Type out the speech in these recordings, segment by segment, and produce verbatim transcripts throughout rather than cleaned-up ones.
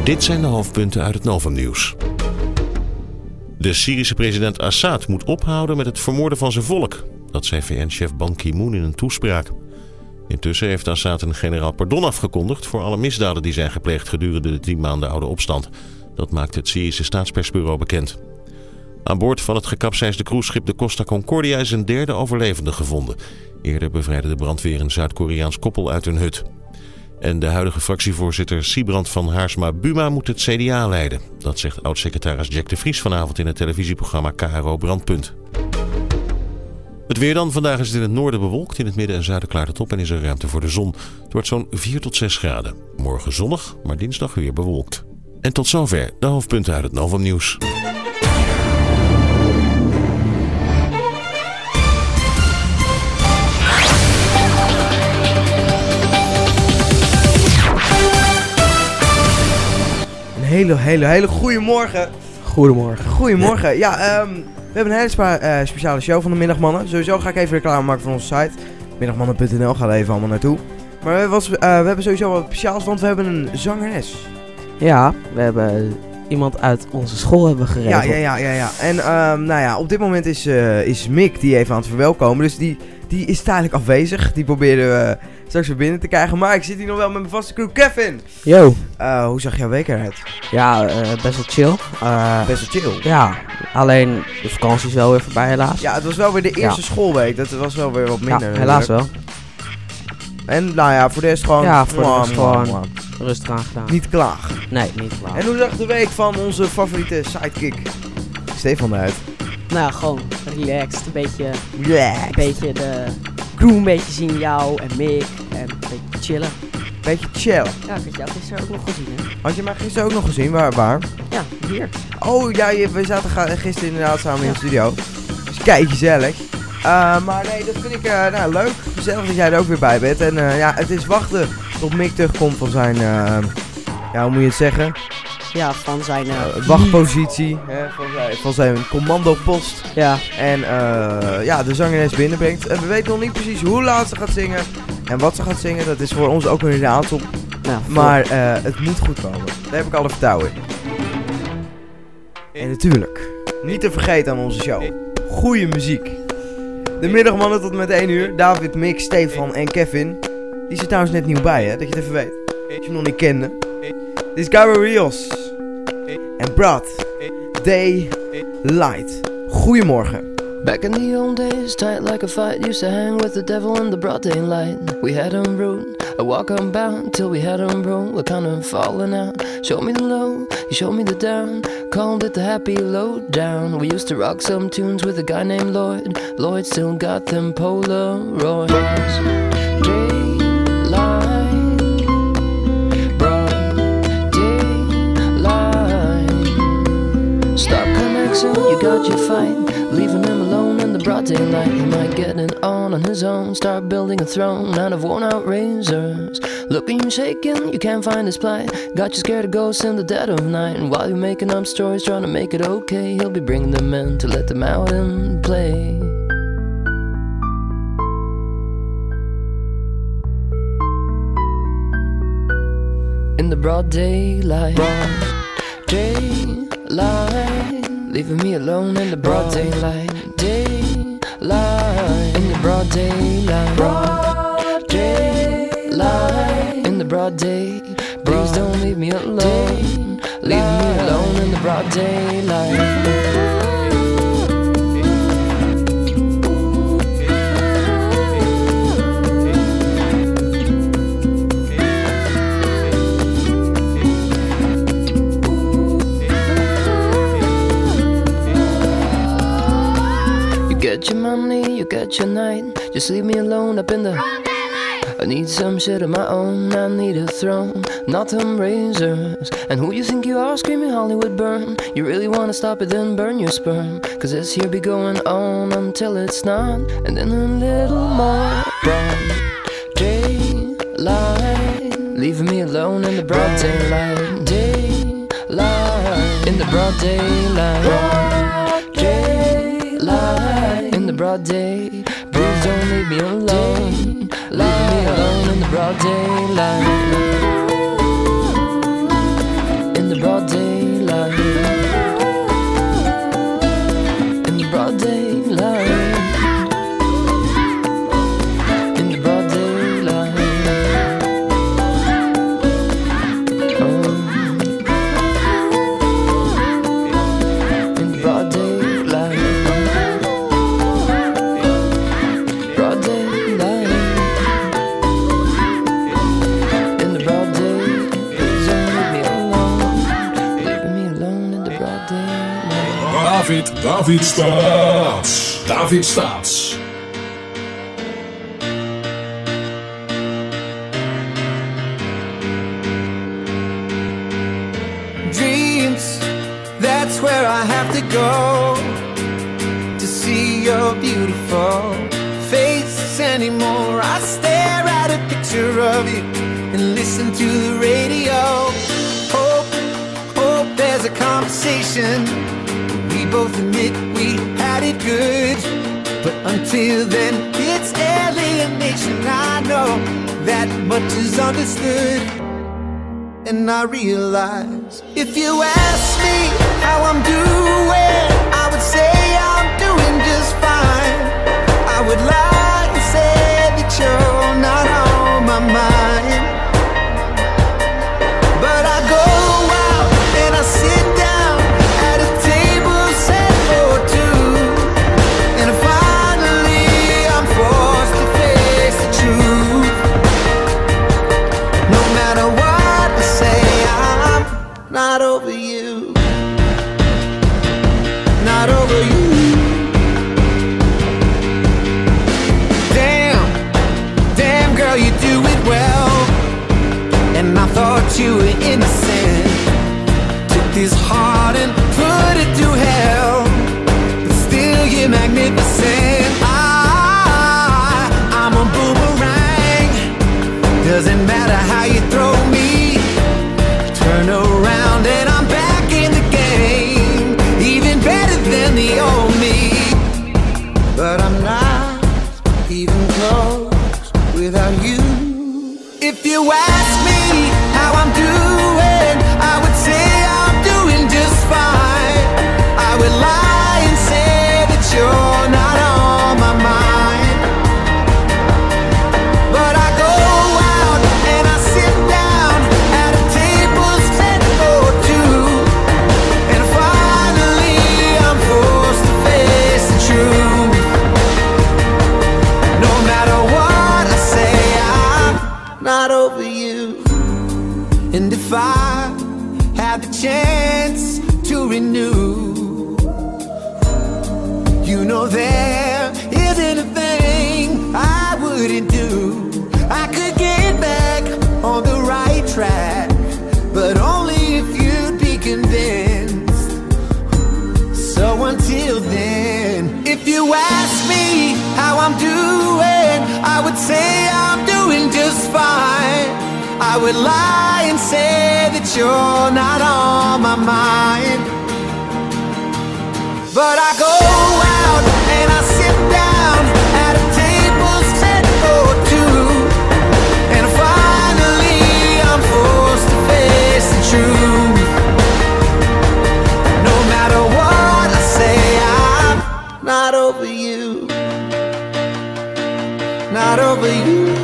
Dit zijn de hoofdpunten uit het Novumnieuws. De Syrische president Assad moet ophouden met het vermoorden van zijn volk. Dat zei V N-chef Ban Ki-moon in een toespraak. Intussen heeft Assad een generaal pardon afgekondigd voor alle misdaden die zijn gepleegd gedurende de tien maanden oude opstand. Dat maakt het Syrische staatspersbureau bekend. Aan boord van het gekapseisde cruiseschip de Costa Concordia is een derde overlevende gevonden. Eerder bevrijdde de brandweer een Zuid-Koreaans koppel uit hun hut. En de huidige fractievoorzitter Sibrand van Haarsma Buma moet het C D A leiden. Dat zegt oud-secretaris Jack de Vries vanavond in het televisieprogramma K R O Brandpunt. Het weer dan. Vandaag is het in het noorden bewolkt. In het midden en zuiden klaart het op en is er ruimte voor de zon. Het wordt zo'n vier tot zes graden. Morgen zonnig, maar dinsdag weer bewolkt. En tot zover de hoofdpunten uit het Novumnieuws. Een hele, hele, hele goede morgen. Goedemorgen. Goedemorgen. Ja, um, we hebben een hele spa- uh, speciale show van de Middagmannen. Sowieso ga ik even reclame maken van onze site. middagmannen punt n l, ga er even allemaal naartoe. Maar we hebben, was, uh, we hebben sowieso wat speciaals, want we hebben een zangeres. Ja, we hebben iemand uit onze school hebben geregeld. Ja, ja, ja, ja, ja. En um, nou ja, op dit moment is, uh, is Mick die even aan het verwelkomen. Dus die, die is tijdelijk afwezig. Die proberen we uh, straks weer binnen te krijgen. Maar ik zit hier nog wel met mijn vaste crew, Kevin. Yo. Uh, hoe zag jouw week eruit? Ja, uh, best wel chill. Uh, Best wel chill. Ja, alleen de vakantie is wel weer voorbij helaas. Ja, het was wel weer de eerste ja. schoolweek. Dat was wel weer wat minder. Ja, helaas wel. En nou ja, voor de rest gewoon... Ja, voor de rest gewoon mwah. rustig aan gedaan. Niet klagen. Nee, niet klagen. En hoe zag de week van onze favoriete sidekick Stefan eruit? Nou, gewoon relaxed. Een beetje, Relaxed. een beetje de crew een beetje zien, jou en Mick. En een beetje chillen. Beetje chill. Ja, ik had jou gisteren ook nog gezien, hè? Had je mij gisteren ook nog gezien? Waar? waar? Ja, hier. Oh ja, je, we zaten ga- gisteren inderdaad samen ja. in de studio. Dus kijk, gezellig. Uh, maar nee, dat vind ik uh, nou, leuk. Gezellig dat jij er ook weer bij bent. En uh, ja, het is wachten tot Mick terugkomt van zijn, uh, ja, hoe moet je het zeggen? Ja, van zijn... Uh, uh, wachtpositie. Hè, van, zijn, van zijn commandopost. Ja. En uh, ja, de zangeres binnenbrengt. En we weten nog niet precies hoe laat ze gaat zingen. En wat ze gaat zingen, dat is voor ons ook een raadsel. Nou, maar uh, het moet goed komen. Daar heb ik alle vertrouwen in. En natuurlijk, niet te vergeten aan onze show. Goeie muziek. De middagmannen tot met één uur. David, Mick, Stefan en Kevin. Die zit trouwens net nieuw bij, hè? Dat je het even weet. Als je hem nog niet kende. Dit is Garo Rios. En Brad. Daylight. Goedemorgen. Back in the old days, tight like a fight, used to hang with the devil in the broad daylight. We had him rude, a walk unbound, till we had him roll, we're kind of falling out. Showed me the low, he showed me the down, called it the happy lowdown. We used to rock some tunes with a guy named Lloyd, Lloyd still got them Polaroids. Daylight, broad daylight. Stop connection, you got your fight. Leaving him alone in the broad daylight. He might get it on on his own. Start building a throne out of worn out razors. Looking you shaking, you can't find his plight. Got you scared of ghosts in the dead of night. And while you're making up stories trying to make it okay, he'll be bringing them in to let them out and play. In the broad daylight, broad daylight. Leaving me alone in the broad daylight. Daylight. In the broad daylight. Broad daylight. In the broad day. Please don't leave me alone. Leaving me alone in the broad daylight. Get your money, you get your night. Just leave me alone up in the I need some shit of my own. I need a throne, not them razors. And who you think you are, screaming Hollywood burn? You really wanna stop it, then burn your sperm. Cause this here be going on until it's not. And then a little more broad daylight. Leaving me alone in the broad daylight. Daylight. In the broad daylight. Broad daylight. In the broad day. Please don't leave me alone. Leave me alone in the broad daylight. In David, David Staats. David Staats. Dreams, that's where I have to go to see your beautiful face anymore. I stare at a picture of you and listen to the radio. Hope, hope there's a conversation. We both admit we had it good, but until then it's alienation. I know that much is understood, and I realize if you ask me how I'm doing, I would say I'm doing just fine. I would lie and say that you're not on my mind, but I go out and I sit down at a table set for two, and finally I'm forced to face the truth. No matter what I say, I'm not over you, not over you. Damn, damn girl, you do it well, and I thought you were innocent. Took this heart and put it to hell, but still you're magnificent. I, I'm a boomerang. Doesn't matter how you throw me, turn around and I'm back in the game, even better than the old me. But I'm not even close without you. If you ask me how I'm doing, I would say I'm doing just fine. I would lie and say that you're not on my mind, but I go out and I sit down at a table set for two, and finally I'm forced to face the truth. No matter what I say, I'm not over you. And if I had the chance to renew, you know there isn't a thing I wouldn't do. I could get back on the right track, but only if you'd be convinced. So until then, if you ask me how I'm doing, I would say I'm doing just fine. I would lie and say that you're not on my mind, but I go out and I sit down at a table set for two, and finally I'm forced to face the truth. No matter what I say, I'm not over you, not over you,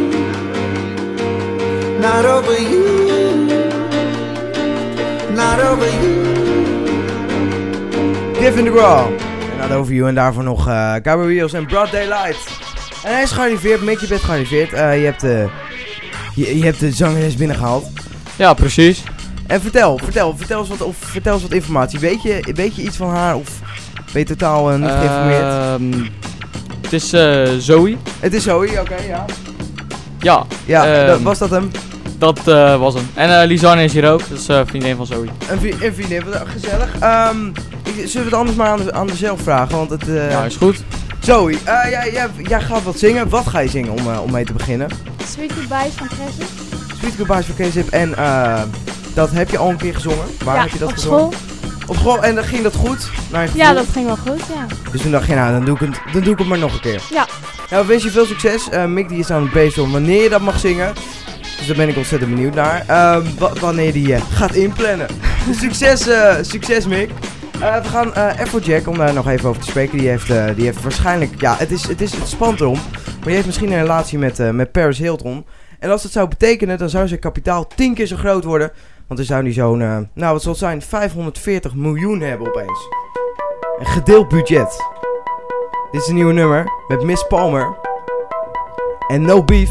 not over you, not over you. Gavin DeGraw. En Not Over You. En daarvoor nog uh, Gabriel Wheels en Broad Daylight. En hij is gearriveerd. Mick, je bent gearriveerd. Uh, je, hebt, uh, je, je hebt de zangeres binnengehaald. Ja, precies. En vertel, vertel, vertel eens wat, of, vertel eens wat informatie. Weet je, weet je iets van haar of ben je totaal uh, niet geïnformeerd? Uh, het is uh, Zoe. Het is Zoe, oké, okay, ja. Ja. Ja, uh, dat, was dat hem? Dat uh, was hem. En uh, Lisanne is hier ook, dat is uh, vriendin van Zoe. Een, vri- een vriendin, gezellig. Um, ik, zullen we het anders maar aan, de, aan mezelf vragen, want het... Uh, ja, is goed. Zoe, uh, jij, jij, jij gaat wat zingen. Wat ga je zingen om, uh, om mee te beginnen? Sweet Goodbyes van K-Zip. Sweet Goodbyes van K-Zip. En uh, dat heb je al een keer gezongen. Waar ja, heb je dat op gezongen? School. Op school. En dan ging dat goed? Naar ja, dat ging wel goed, ja. Dus toen dacht je, nou, dan doe ik het, dan doe ik het maar nog een keer. Ja. Nou, we wensen je veel succes. Uh, Mick die is aan het bezig om wanneer je dat mag zingen. Dus daar ben ik ontzettend benieuwd naar. Uh, w- wanneer die uh, gaat inplannen. succes, uh, succes Mick. Uh, we gaan uh, Afrojack, om daar nog even over te spreken. Die heeft, uh, die heeft waarschijnlijk, ja, het is, het is het spant erom. Maar die heeft misschien een relatie met, uh, met Paris Hilton. En als dat zou betekenen, dan zou zijn kapitaal tien keer zo groot worden. Want dan zou die zo'n, uh, nou wat zal het zijn, vijfhonderdveertig miljoen hebben opeens. Een gedeeld budget. Dit is een nieuwe nummer met Miss Palmer. En No Beef.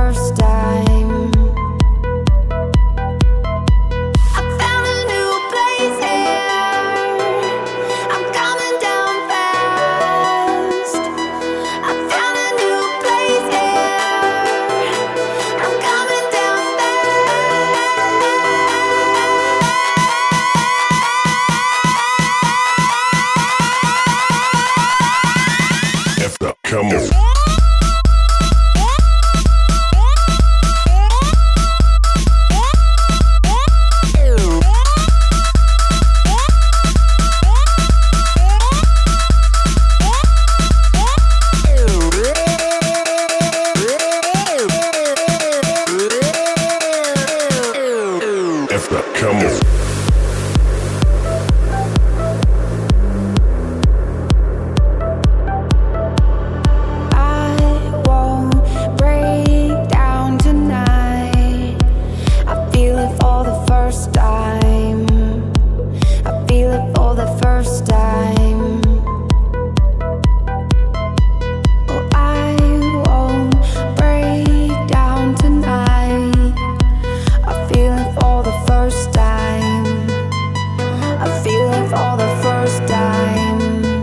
first time. I found a new place here. I'm coming down fast. I found a new place here. I'm coming down fast. F up, come on. F up, come on. I won't break down tonight. I feel it for the first time. I feel it for the first time. Oh, I won't break down tonight. I feel it for the first time. I feel it for the first time.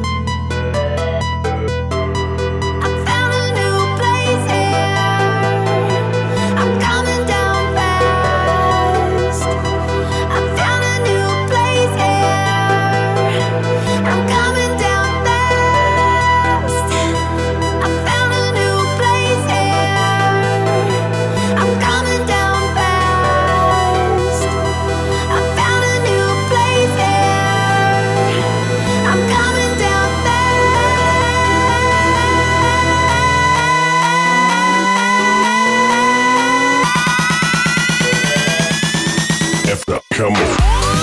I found a new place here. I'm coming down fast. I found a new place here. I'm coming down fast. I found a new place here. I'm coming down fast. I found a new place here. I'm coming down F up, come on.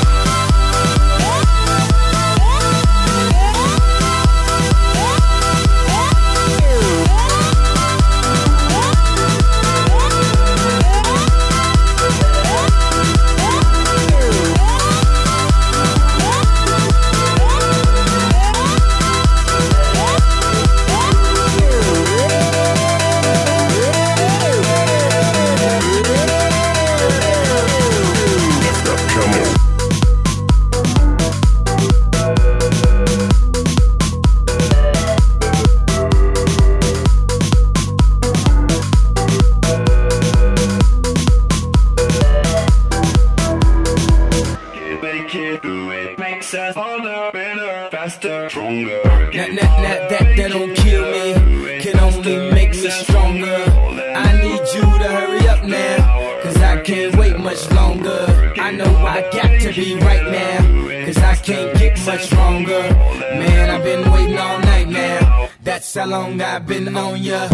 F up, come on. Makes us harder, better, faster, stronger. That, that, that, that, that don't kill me, can only make me stronger. I need you to hurry up now, cause I can't wait much longer. I know I got to be right now, cause I can't get much stronger. Man, I've been waiting all night now, that's how long I've been on ya.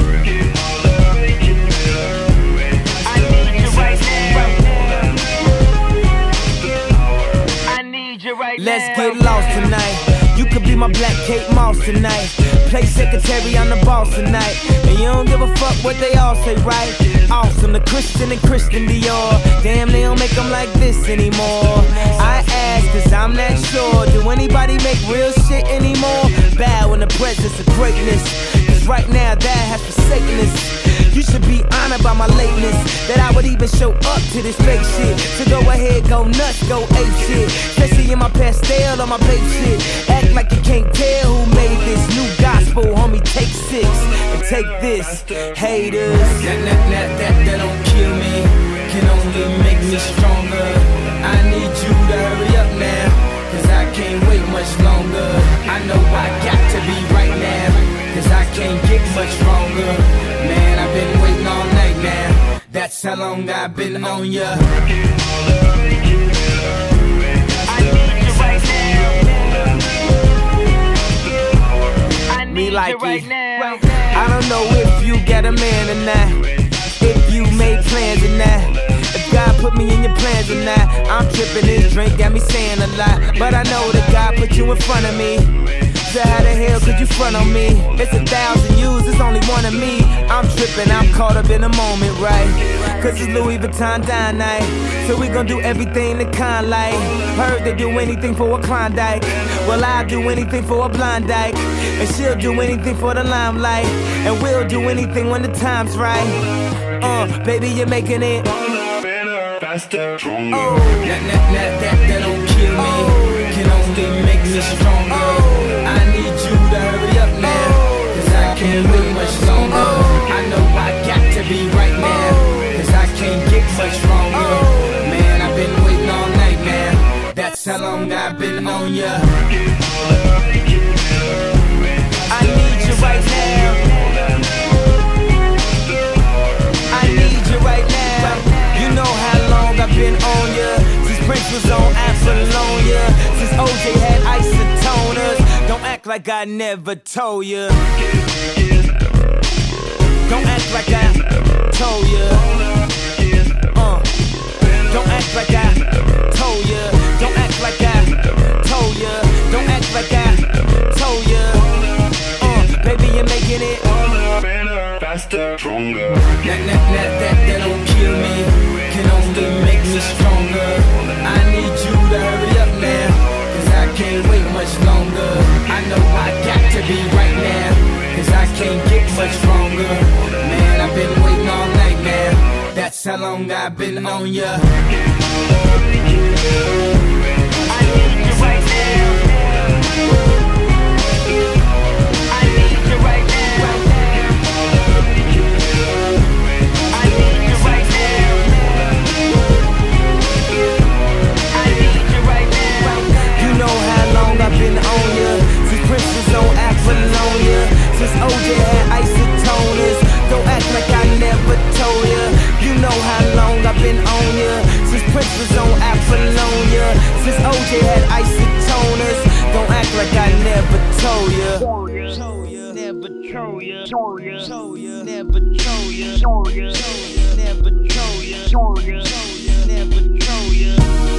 Let's get lost tonight. You could be my black Kate Moss tonight. Play secretary, I'm the boss tonight. And you don't give a fuck what they all say, right? Awesome, the Christian and Christian Dior. Damn, they don't make them like this anymore. I ask, cause I'm not sure. Do anybody make real shit anymore? Bow in the presence of greatness, cause right now that has forsaken us. You should be honored by my lateness, that I would even show up to this fake shit. So go ahead, go nuts, go ape shit. Especially in my pastel on my babe shit. Act like you can't tell who made this new gospel, homie. Take six and take this, haters. That, that, that, that, that don't kill me, can only make me stronger. I need you to hurry up now, cause I can't wait much longer. I know I got to be right now, cause I can't get much stronger. Man, I've been waiting all night now, that's how long I've been on ya. Me like it. I don't know if you got a man or not, if you made plans or not. If God put me in your plans or not. I'm tripping, this drink got me saying a lot, but I know that God put you in front of me. So how the hell could you front on me? It's a thousand yous, it's only one of me. I'm tripping, I'm caught up in the moment, right? cause it's Louis Vuitton dine night. So we gon' do everything the kind like. Heard they do anything for a Klondike. Well, I'll do anything for a blind dyke. And she'll do anything for the limelight. And we'll do anything when the time's right. Uh, baby, you're making it faster, stronger. Oh, that, that, that, that, that don't kill me. Oh, can only make me stronger. Oh, I need you to hurry up now, cause I can't wait much longer. Oh, I know I got to be right now, cause I can't get much stronger. Oh, man, I've been waiting all night now. That's how long I've been on ya. I need you right now. I need you right now. You know how long I've been on ya. Since Prince was on Apollonia. Since O J had isotoners. Don't act like I never told ya. Don't act like I told ya. Uh. Don't act like I told ya. Don't act like I told ya. Don't act like I told ya. Uh. Baby, you're making it faster, stronger. That, that, that, that, that don't kill me. Can only make me stronger. I need you to hurry up now, cause I can't wait much longer. I know I got to be right now, cause I can't get much stronger. Man, I've been waiting all night now. That's how long I've been on ya. I need you right now. I need you right now. I've been on ya, since Prince was on Apollonia. Since O J had isotoners. Don't act like I never told ya. You know how long I've been on ya. Since Prince was on Apollonia. Since O J had isotoners. Don't act like I never told ya. Never told ya. Never told ya. Never told ya. Never told ya. Never told ya.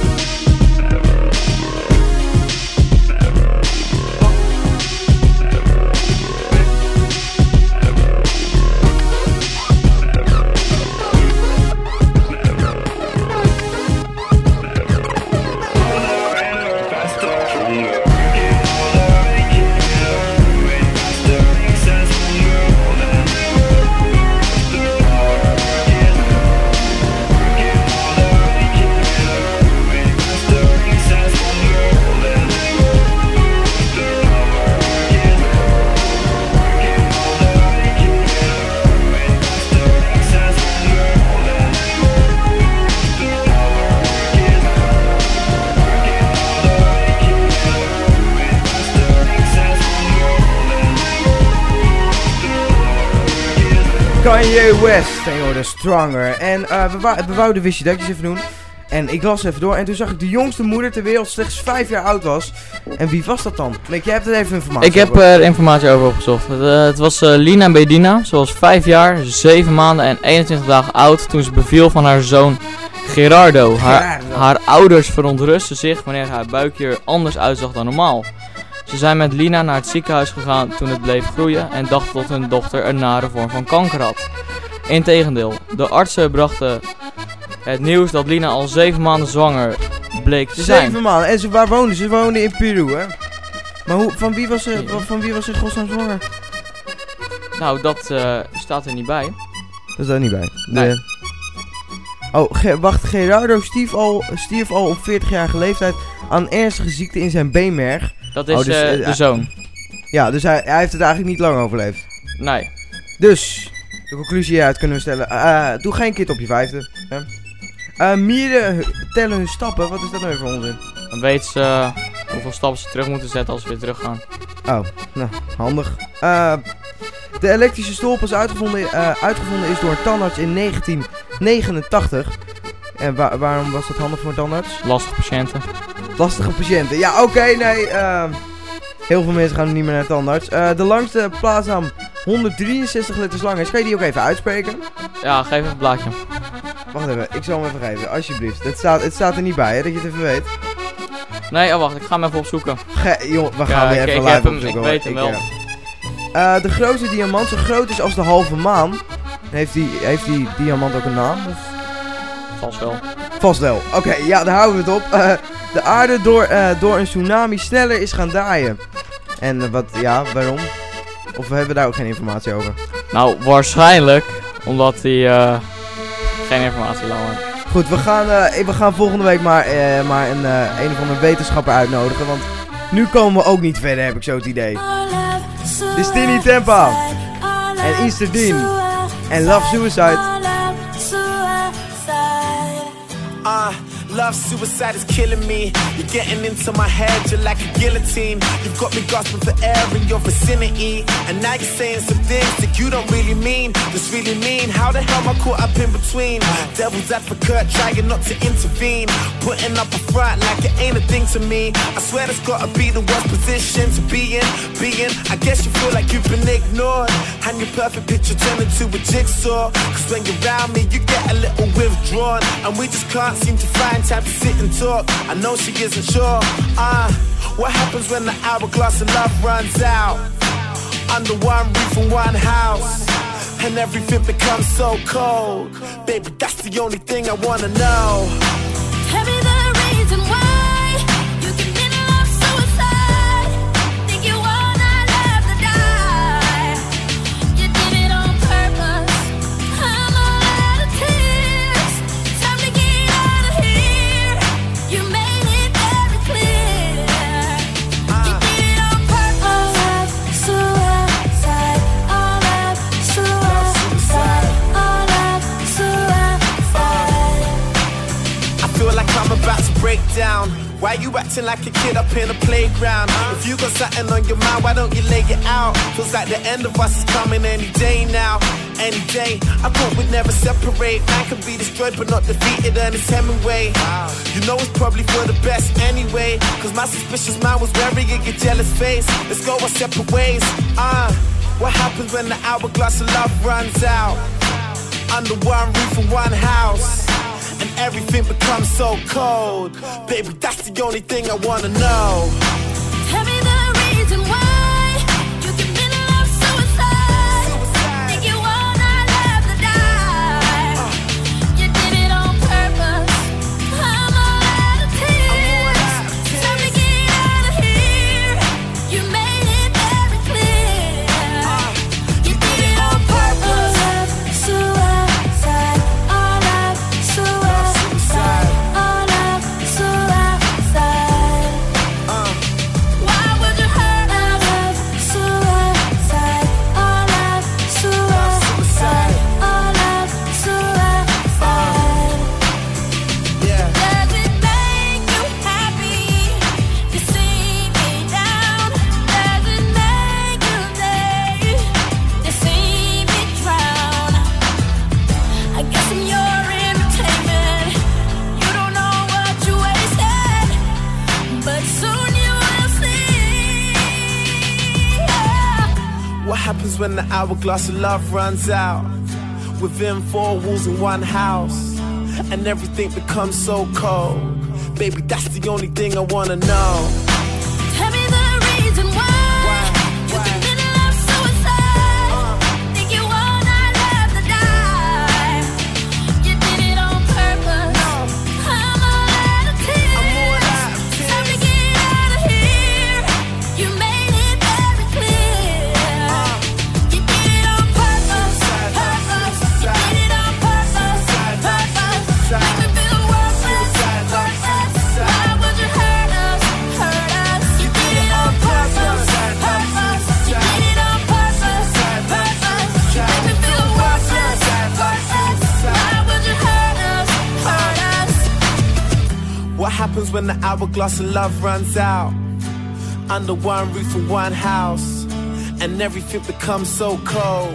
Kanye West, en je hoorde Stronger. En uh, we, wou- we wouden Wist je dat even doen. En ik las even door en toen zag ik de jongste moeder ter wereld slechts vijf jaar oud was. En wie was dat dan? Mick, jij hebt er even informatie Ik heb over. er informatie over opgezocht. Het, uh, het was uh, Lina Medina. Ze was vijf jaar, zeven maanden en eenentwintig dagen oud toen ze beviel van haar zoon Gerardo. Haar, Gerardo. haar ouders verontrustten zich wanneer haar buikje er anders uitzag dan normaal. Ze zijn met Lina naar het ziekenhuis gegaan toen het bleef groeien en dachten dat hun dochter een nare vorm van kanker had. Integendeel, de artsen brachten het nieuws dat Lina al zeven maanden zwanger bleek te zijn. Zeven maanden. En ze, waar woonde ze? Ze woonde in Peru, hè? Maar hoe, van wie was ze, van wie was ze godsnaam zwanger? Nou, dat uh, staat er niet bij. Dat staat er niet bij. De... Nee. Oh, Ge- wacht. Gerardo stierf al, stierf al op veertigjarige leeftijd aan ernstige ziekte in zijn beenmerg. Dat is oh, dus, uh, uh, de zoon. Ja, dus hij, hij heeft het eigenlijk niet lang overleefd. Nee. Dus, de conclusie hieruit kunnen we stellen. Uh, doe geen kind op je vijfde. Hè? Uh, mieren hu- tellen hun stappen. Wat is dat nou weer voor onzin? Dan weet ze uh, hoeveel stappen ze terug moeten zetten als ze weer teruggaan. Oh, nou, handig. Uh, de elektrische stolp uitgevonden, uh, uitgevonden is door een tandarts in negentien negenentachtig. En wa- waarom was dat handig voor een tandarts? Lastige patiënten. Lastige patiënten. Ja, oké, okay, nee. Uh, heel veel mensen gaan niet meer naar de tandarts. Uh, de langste plaatsnaam honderddrieënzestig letters lang is. Kan je die ook even uitspreken? Ja, geef even het blaadje. Wacht even, ik zal hem even geven, alsjeblieft. Het staat, het staat er niet bij, hè, dat je het even weet. Nee, oh wacht, ik ga hem even opzoeken. Ge- joh, we gaan Ja, weer ik- even ik live heb hem, opzoeken, ik hoor. weet hem wel. ja. Uh, de grootste diamant, zo groot is als de halve maan. Heeft die, heeft die diamant ook een naam? Of vast wel. Vast wel. Oké, okay, ja, daar houden we het op. Uh, de aarde door, uh, door een tsunami sneller is gaan draaien. En uh, wat, ja, waarom? Of hebben we daar ook geen informatie over? Nou, waarschijnlijk omdat hij uh, geen informatie laat. Goed, we gaan, uh, we gaan volgende week maar, uh, maar een, uh, een of andere wetenschapper uitnodigen. Want nu komen we ook niet verder, heb ik zo het idee. Dit is Tini Tempa en Easter Dean en Love Suicide. Uh, love suicide is killing me. You're getting into my head, you're like a guillotine. You've got me gasping for air in your vicinity. And now you're saying some things that you don't really mean. Just really mean, how the hell am I caught up in between? Devil's advocate, trying not to intervene. Putting up a front like it ain't a thing to me. I swear that's gotta be the worst position to be in. Being, I guess you feel like you've been ignored. And your perfect picture turned into a jigsaw. Cause when you're around me, you get a little withdrawn. And we just can't seem to find time to sit and talk. I know she isn't sure. Uh, what happens when the hourglass of love runs out? Under one roof and one house, and everything becomes so cold. Baby, that's the only thing I wanna know. Tell me the reason why you commit love suicide. Think you wanna love to die. You did it on purpose. I'm all out of tears. Time to get out of here. You made it very clear. You did it on purpose. Love suicide. All love suicide. All love suicide. I feel like I'm about to break down. Why you acting like a kid up in a playground? If you got something on your mind, why don't you lay it out? Feels like the end of us is coming any day now. Any day, I thought we'd never separate. Man can be destroyed but not defeated, Ernest Hemingway. You know it's probably for the best anyway. Cause my suspicious mind was wearing your jealous face. Let's go our separate ways. Uh, what happens when the hourglass of love runs out? Under one roof and one house, and everything becomes so cold. Baby, that's the only thing I wanna know. Tell me the reason why you commit love suicide. Think you wanna love to die. You did it on purpose. I'm all out of tears. Time to get out of here. You made it very clear. You did it on purpose. Love suicide. All love suicide. All love suicide. Why would you hurt us? Love suicide. All love suicide. All love suicide. Yeah. Does it make you happy to see me down? Does it make you day to see me drown? I guess I'm your entertainment. You don't know what you wasted, but soon you will see. Yeah. What happens when the hourglass of love runs out? Within four walls in one house, and everything becomes so cold. Baby, that's the only thing I wanna know. Tell me the reason why you commit love suicide. Think you wanna love to die. You did it on purpose. I'm all out of tears. Time to get out of here. You made it very clear. You did it on purpose. Purpose. You did it on purpose. Purpose. Make me feel worthless. Worthless. Why would you hurt us? Hurt us. You did it on purpose. Purpose. You did it on purpose. Purpose. You make me feel worthless. Worthless. Why would you hurt us? Hurt us. What happens when the hourglass of love runs out? Under one roof and one house, and everything becomes so cold.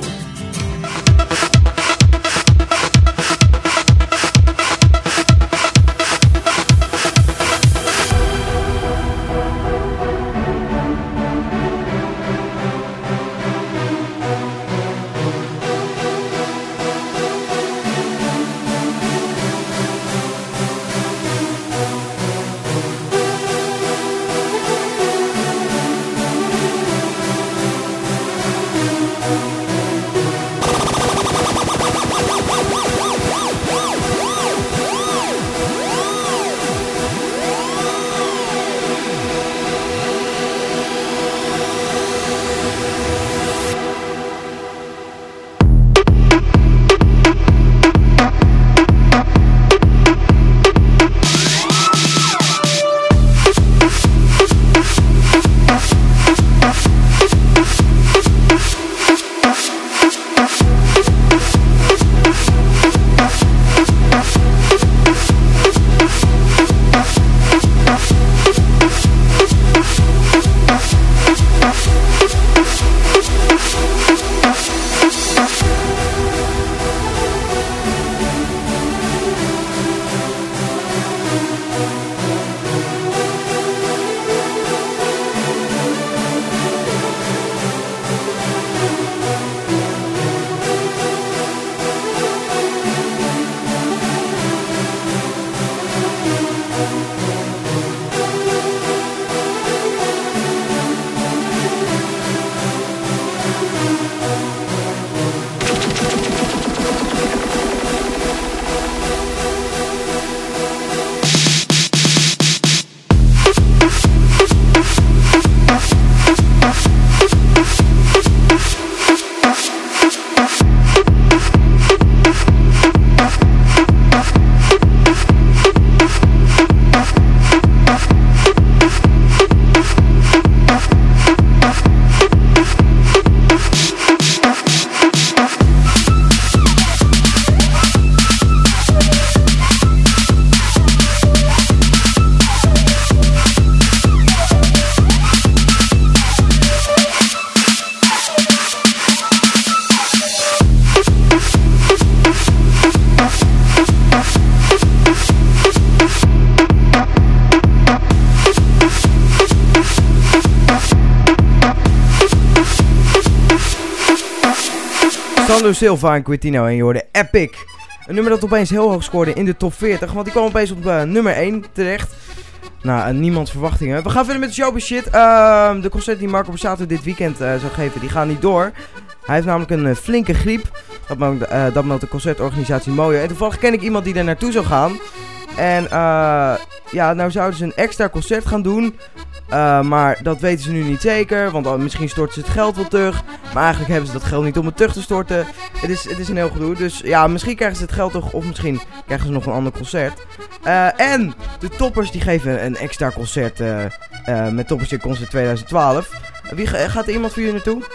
Bernardo Silva en Quintino en je hoorde Epic. Een nummer dat opeens heel hoog scoorde in de top veertig, want die kwam opeens op uh, nummer één terecht. Nou, uh, niemands verwachtingen. We gaan verder met de showbiz shit. Uh, de concerten die Marco Borsato dit weekend uh, zou geven, die gaan niet door. Hij heeft namelijk een uh, flinke griep. Dat maakt, uh, dat maakt de concertorganisatie mooier. En toevallig ken ik iemand die daar naartoe zou gaan. En uh, ja, nou zouden ze een extra concert gaan doen. Uh, maar dat weten ze nu niet zeker. Want uh, misschien storten ze het geld wel terug. Maar eigenlijk hebben ze dat geld niet om het terug te storten. Het is, het is een heel gedoe. Dus ja, misschien krijgen ze het geld terug. Of misschien krijgen ze nog een ander concert. Uh, en de Toppers die geven een extra concert. Uh, uh, met Toppers in Concert twintig twaalf. Uh, wie, gaat er iemand voor jullie naartoe?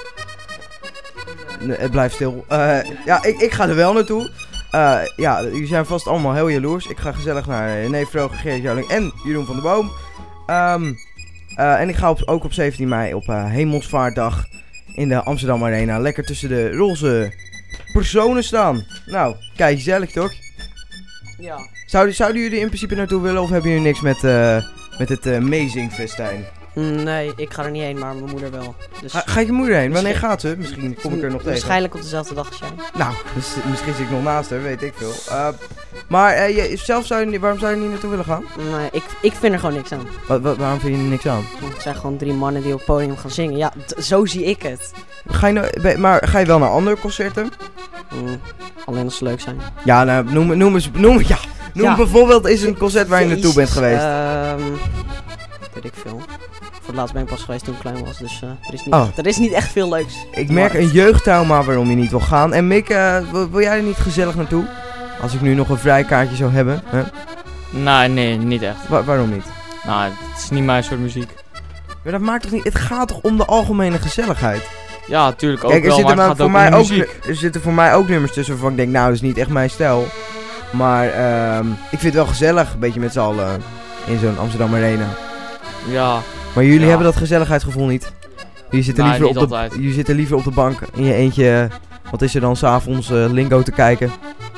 Nee, het blijft stil. Uh, ja, ik, ik ga er wel naartoe. Uh, ja, jullie zijn vast allemaal heel jaloers. Ik ga gezellig naar René Vroger, Gerrit Joling en Jeroen van der Boom. Um, uh, en ik ga op, ook op zeventien mei op uh, Hemelsvaartdag in de Amsterdam Arena lekker tussen de roze personen staan. Nou, kijk, gezellig toch? Ja. Zouden, zouden jullie in principe naartoe willen of hebben jullie niks met, uh, met het uh, Amazing Festijn? Nee, ik ga er niet heen, maar mijn moeder wel. Dus Ga, gaat je moeder heen? Wanneer gaat ze? Misschien kom ik er nog tegen. waarschijnlijk op dezelfde dag als jij. Nou, dus, misschien zit ik nog naast haar, weet ik veel. Uh, maar uh, je, zelf zou je, niet- waarom zou je er niet naartoe willen gaan? Nee, ik, ik vind er gewoon niks aan. Wa- wa- waarom vind je er niks aan? Want het zijn gewoon drie mannen die op het podium gaan zingen. Ja, t- zo zie ik het. Ga je nou, be- maar ga je wel naar andere concerten? Mm, alleen als ze leuk zijn. Ja, nou, noem, noem eens, noem, ja, noem Ja. bijvoorbeeld eens een concert waar je naartoe bent geweest. Ehm, weet ik veel. Voor het laatst ben ik pas geweest toen ik klein was, dus uh, er, is niet Oh. echt, er is niet echt veel leuks. Ik merk een jeugdtrauma waarom je niet wil gaan. En Mick, uh, wil, wil jij er niet gezellig naartoe? Als ik nu nog een vrijkaartje zou hebben. Hè? Nee, nee, niet echt. Wa- waarom niet? Nou, het is niet mijn soort muziek. Maar dat maakt toch niet... Het gaat toch om de algemene gezelligheid? Ja, natuurlijk ook Kijk, er wel, maar zitten, het maar gaat voor ook om mij de ook, muziek. nu- er zitten voor mij ook nummers tussen waarvan ik denk, nou, dat is niet echt mijn stijl. Maar ehm, ik vind het wel gezellig, een beetje met z'n allen in zo'n Amsterdam Arena. Ja, Maar jullie Ja. hebben dat gezelligheidsgevoel niet. Jullie zitten, Nee, liever niet op de, altijd. jullie zitten liever op de bank in je eentje. Wat is er dan s'avonds uh, lingo te kijken?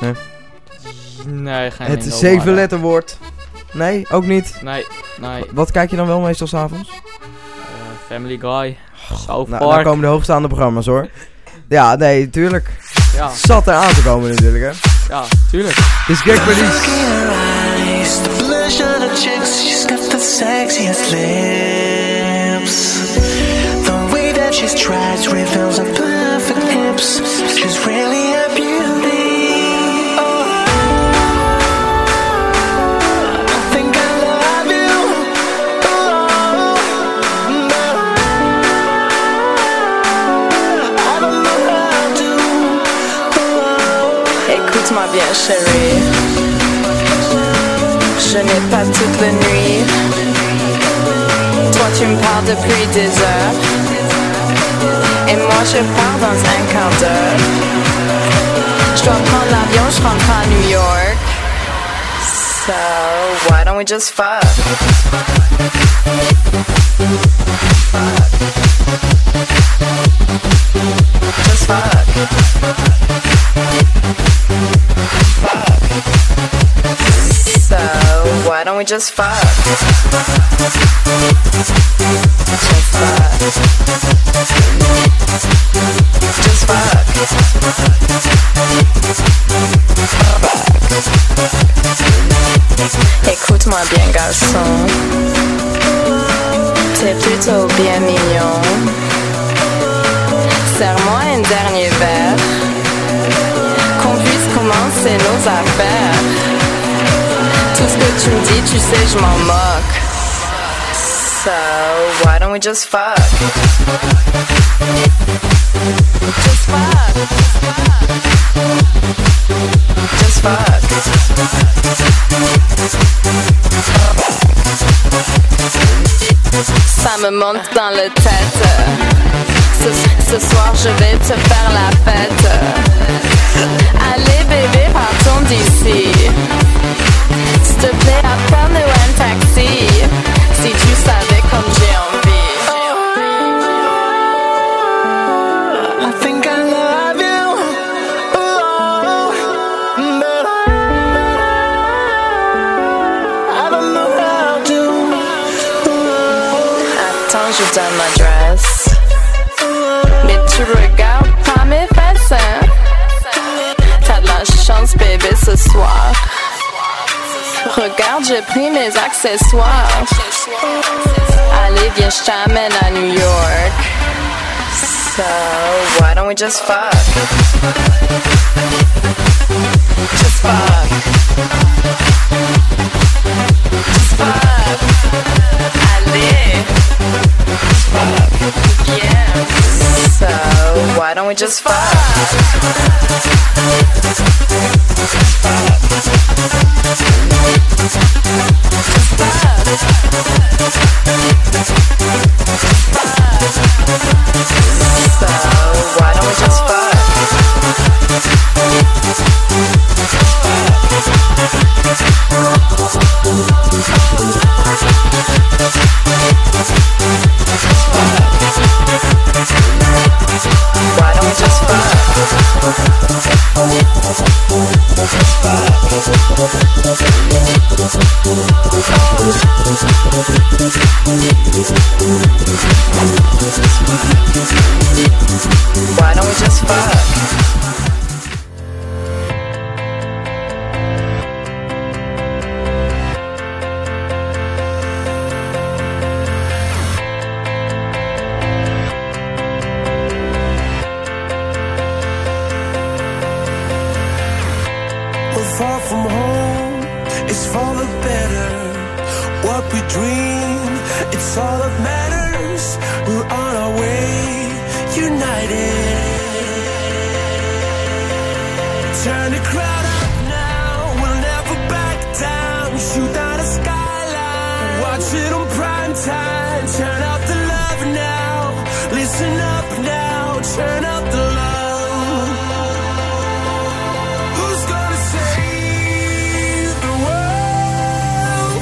nee, geen Het lingo, zeven maar, letter woord. Nee, ook niet. Nee, nee. Wat kijk je dan wel meestal s'avonds? Uh, Family Guy, South Nou, dan Park. komen de hoogstaande programma's hoor. Ja, nee, tuurlijk. Ja, Zat er aan te komen natuurlijk hè. ja, tuurlijk. Dit is Greg Verlies. The blush of the chicks, she's got the sexiest lips. The way that she's dressed reveals her perfect hips. She's really a beauty. Oh, I think I love you. Oh, but I don't know how to. Oh, Écoute-moi bien, chérie. Je n'ai pas toute la nuit. Toi, tu me parles depuis des heures. Et moi, je pars dans un quart d'heure. Je dois prendre l'avion, je rentre à New York. So, why don't we just fuck? Just fuck. So, why don't we just fuck? Just fuck. Just fuck. Écoute-moi bien, garçon. T'es plutôt bien mignon. Serre-moi un dernier verre. Qu'on puisse commencer nos affaires. Tout ce que tu me dis, tu sais, je m'en moque. So, why don't we just fuck? Just fuck. Just fuck. Ça me monte dans la tête. Ce, ce soir, je vais te faire la fête. Allez, bébé, partons d'ici. S'il te plaît, appelle-nous un taxi. Si tu savais comme j'ai envie. I think I love you. Oh, but I don't know how to. Attends, je donne l'adresse. Mais tu regardes pas mes fesses, hein? chance, bébé, ce soir. Regarde, j'ai pris mes accessoires. Allez, viens, je t'amène à New York. So, why don't we just fuck? Just fuck. Just fuck. Allez. Yeah. So, why don't we just fuck? So, why don't we just fuck? Why don't we just fuck? Why don't we just fuck? We're far from home, it's for the better. What we dream, it's all that matters. We're on our way, united. Turn the crowd up now, we'll never back down. Shoot down the skyline, watch it on prime time. Turn up the love now, listen up now. Turn up the love. Who's gonna save the world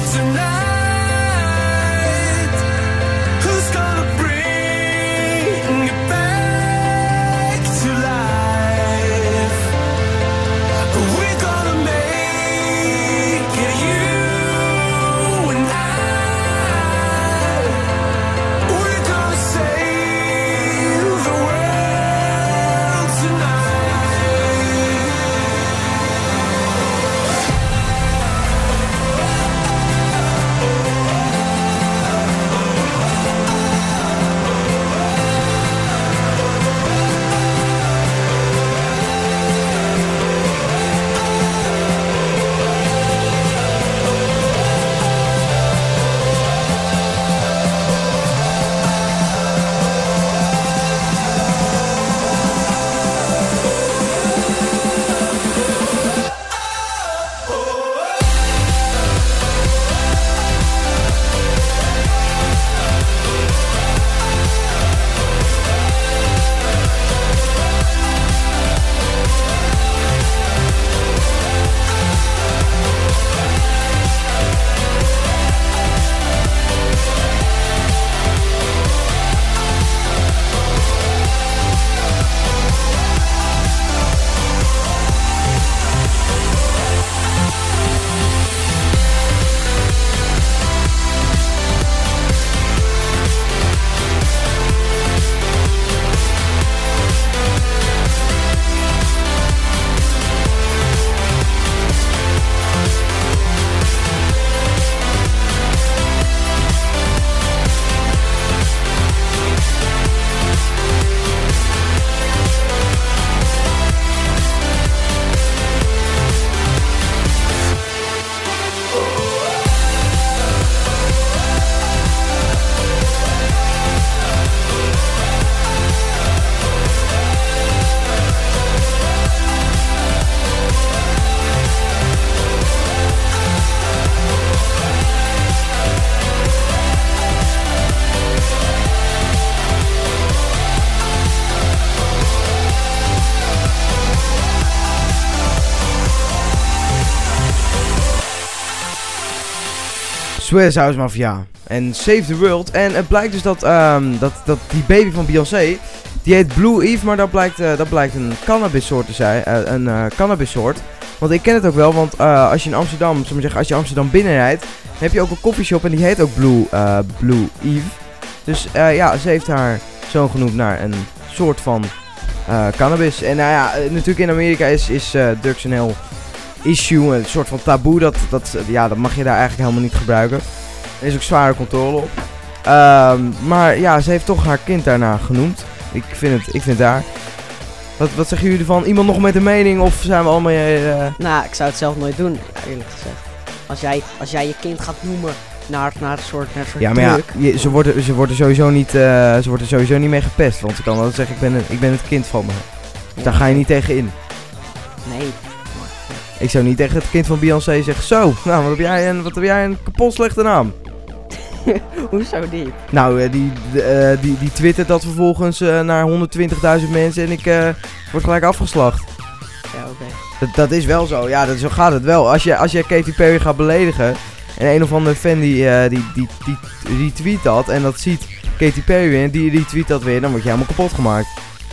tonight? Who's gonna bring it back to life? We're gonna make it, you and I. We're gonna save the world tonight. Swiss House Mafia en Save the World. En het blijkt dus dat, um, dat, dat die baby van Beyoncé, die heet Blue Eve, maar dat blijkt, uh, dat blijkt een cannabissoort te zijn. Uh, een uh, cannabissoort. Want ik ken het ook wel, want uh, als je in Amsterdam, zal ik maar zeggen, als je Amsterdam binnenrijdt, dan heb je ook een koffieshop en die heet ook Blue, uh, Blue Eve. Dus uh, ja, ze heeft haar zoon genoemd naar een soort van uh, cannabis. En nou ja, uh, natuurlijk in Amerika is, is uh, drugs een heel issue, een soort van taboe. Dat, dat, ja, dat mag je daar eigenlijk helemaal niet gebruiken. Er is ook zware controle op. Uh, maar ja, ze heeft toch haar kind daarna genoemd. Ik vind het, ik vind het daar. Wat, wat zeggen jullie ervan? Iemand nog met een mening of zijn we allemaal... Uh... Nou, ik zou het zelf nooit doen, eerlijk gezegd. Als jij, als jij je kind gaat noemen naar, naar een soort, naar een soort ja, maar druk. ja, je, ze worden, ze worden sowieso niet, uh, ze worden sowieso niet mee gepest. Want ze kan altijd zeggen, ik ben, een, ik ben het kind van me. Dus ja, daar ga je niet tegen in. Nee. Ik zou niet tegen het kind van Beyoncé zeggen, zo, nou, wat heb jij een, wat heb jij een kapot slechte naam. Hoezo die? Nou, uh, die, uh, die, die twittert dat vervolgens uh, naar honderdtwintigduizend mensen en ik uh, word gelijk afgeslacht. Ja, oké. Okay. Dat, dat is wel zo, ja, dat, zo gaat het wel. Als je, als je Katy Perry gaat beledigen en een of andere fan die, uh, die, die, die, die retweet dat en dat ziet Katy Perry weer en die retweet dat weer, dan word je helemaal kapot gemaakt.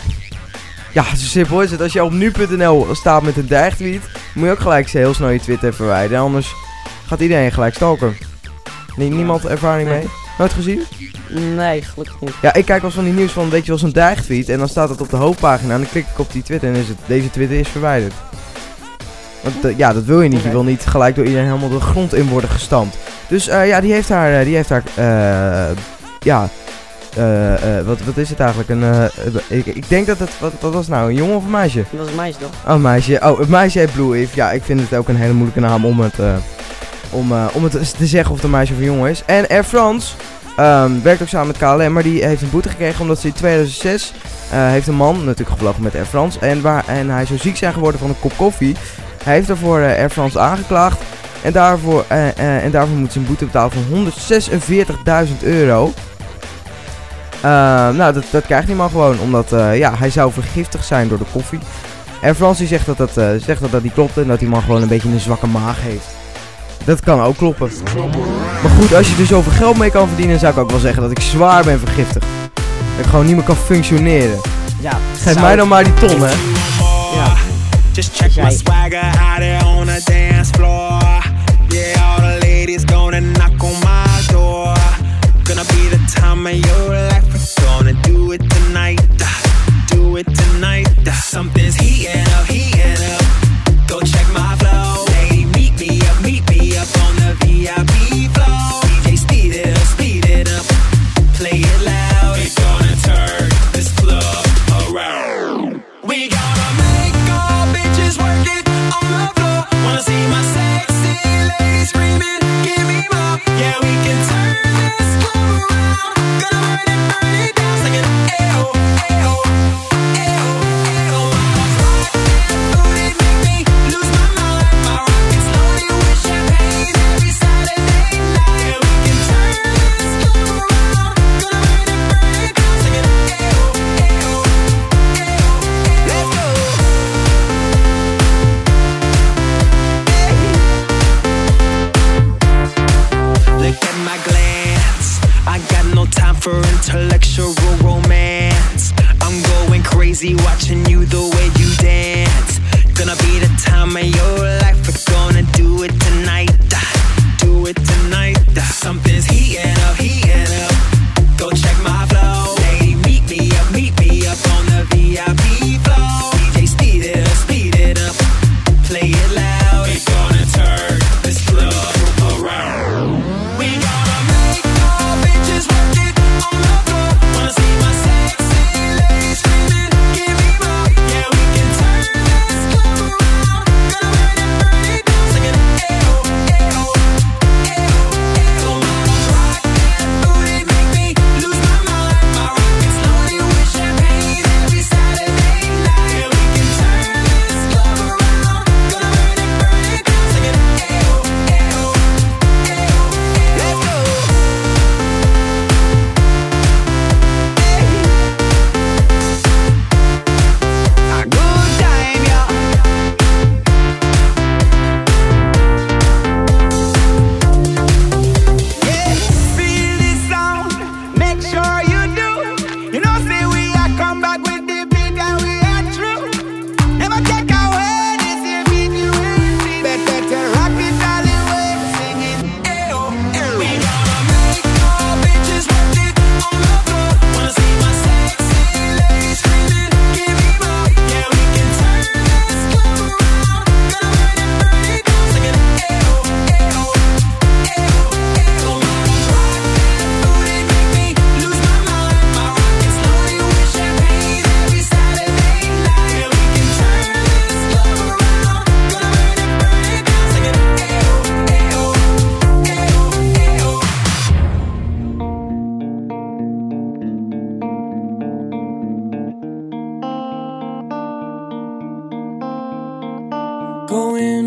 Ja, zo simpel is het. Als je op nu punt n l staat met een dreigtweet, moet je ook gelijk heel snel je Twitter verwijderen, anders gaat iedereen gelijk stalken. Nee, niemand ervaring mee? Nooit gezien? Nee, gelukkig niet. Ja, ik kijk wel eens van die nieuws van, weet je wel, zo'n dreigtweet en dan staat het op de hoofdpagina en dan klik ik op die Twitter en dan is het, deze Twitter is verwijderd. Want uh, ja, dat wil je niet. Je wil niet gelijk door iedereen helemaal de grond in worden gestampt. Dus uh, ja, die heeft haar, uh, die heeft haar, uh, ja, uh, uh, wat, wat is het eigenlijk? Een, uh, ik, ik denk dat het, wat, wat was het nou, een jongen of een meisje? Dat was een meisje toch? Oh, een meisje. Oh, het meisje heet Blue Eve. Ja, ik vind het ook een hele moeilijke naam om het, uh, om, uh, om het te zeggen of het een meisje of een jongen is. En Air France um, werkt ook samen met K L M, maar die heeft een boete gekregen omdat ze in tweeduizend zes uh, heeft een man natuurlijk gevlogen met Air France en, waar, en hij zou ziek zijn geworden van een kop koffie. Hij heeft daarvoor uh, Air France aangeklaagd en daarvoor, uh, uh, en daarvoor moet ze een boete betalen van honderdzesenveertigduizend euro. Uh, nou, dat, dat krijgt hij maar gewoon, omdat uh, ja, hij zou vergiftigd zijn door de koffie. Air France die zegt, dat dat, uh, zegt dat dat niet klopt en dat die man gewoon een beetje een zwakke maag heeft. Dat kan ook kloppen. Maar goed, als je er zoveel geld mee kan verdienen, zou ik ook wel zeggen dat ik zwaar ben vergiftigd. Dat ik gewoon niet meer kan functioneren. Ja, geef mij dan maar die ton, hè. Ja. Just check my swagger out there on the dance floor. Yeah, all the ladies gonna knock on my door. Gonna be the time of your life. We're gonna do it tonight. Do it tonight. Something's heating up, heating up. Go check my flow. Lady, meet me up, meet me up on the V I P flow. D J, speed it up, speed it up. Play it loud. We're gonna turn this club around. We gonna make all bitches work it on the floor. Wanna see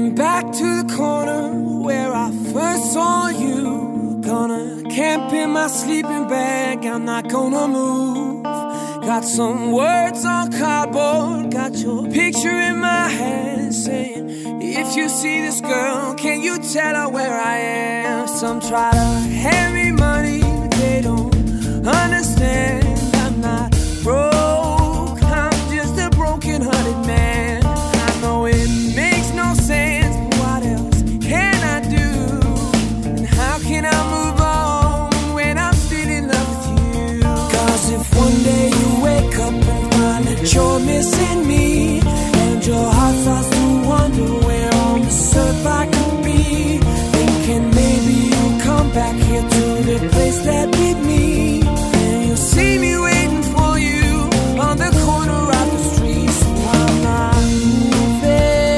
Going back to the corner where I first saw you. Gonna camp in my sleeping bag, I'm not gonna move. Got some words on cardboard, got your picture in my hand, saying, if you see this girl, can you tell her where I am? Some try to hand me money, but they don't understand. I'm not broke, I'm just a broken-hearted man. I know it makes no sense, but what else can I do? And how can I move on when I'm still in love with you? Cause if one day you wake up and find that you're missing me, and your heart starts to wonder where on this earth I could be, thinking maybe you'll come back here to the place that with me, and you'll see me waiting for you on the corner of the street. So I'm not moving,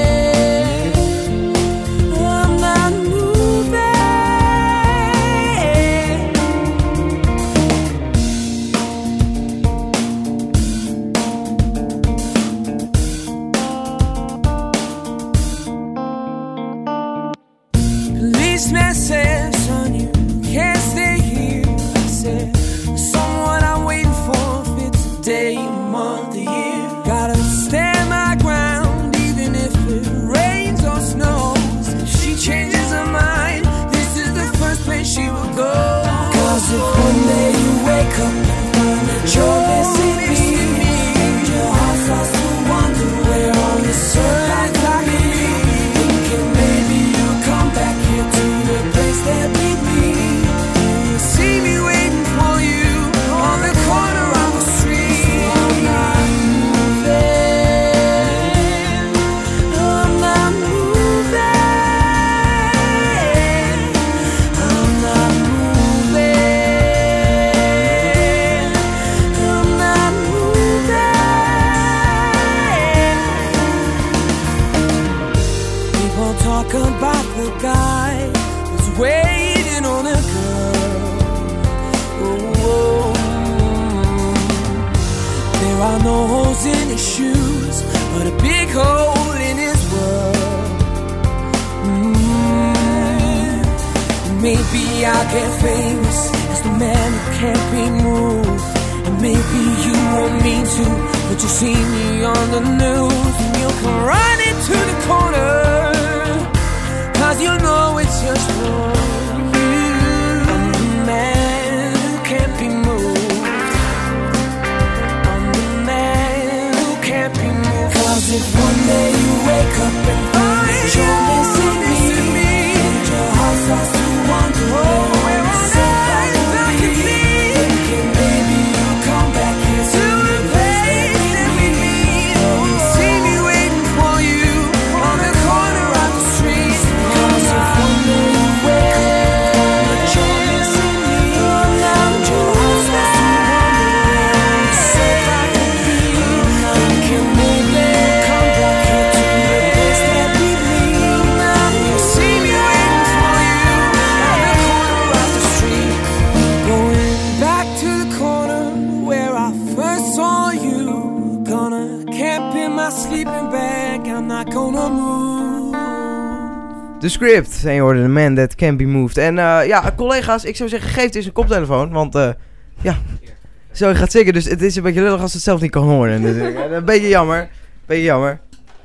I'm not moving. Policeman said, son, you can't stay here. I said, someone I'm waiting for, if it's a day, a month, a year. Gotta stand my ground, even if it rains or snows. If she changes her mind, this is the first place she will go. Cause if one day you wake up and find that you're missing me, and your heart starts to wonder where on this earth I could be, thinking maybe you'll come back here to the place that with me, and you'll see me waiting for you on the corner of the street. So I'm not moving, I'm not moving, I'm not moving, I'm not moving. People talk about the guy who's waiting on a girl. Oh, oh. There are no holes in his shoes, but a big hole in his world. Mm. Maybe I'll get famous as the man who can't be moved, and maybe you won't mean to, but you see me on the news, and you'll come running to the corner, cause you know it's just for you. I'm the man who can't be moved, I'm the man who can't be moved. Cause if one day you wake up and find that you're missing me, and your heart starts to wonder where on this earth I could be, thinking maybe you'll come back here to the place that we meet, and you'll see me waiting for you on the corner of the street. Cause if one day you wake up and you're missing me, and your heart starts to wonder where on this earth I could be, thinking maybe you'll come back here to the place that we meet, and you'll see me waiting for you on the corner of the street. Going back to the corner where I first saw you. Gonna camp in my sleeping bag, I'm not gonna move. The Script, en je hoorde The Man That Can't Be Moved. En uh, ja, collega's, ik zou zeggen, geef het eens een koptelefoon, want uh, ja, zo je gaat zingen, dus het is een beetje lullig als het zelf niet kan horen. Dus, uh, een beetje jammer, beetje jammer.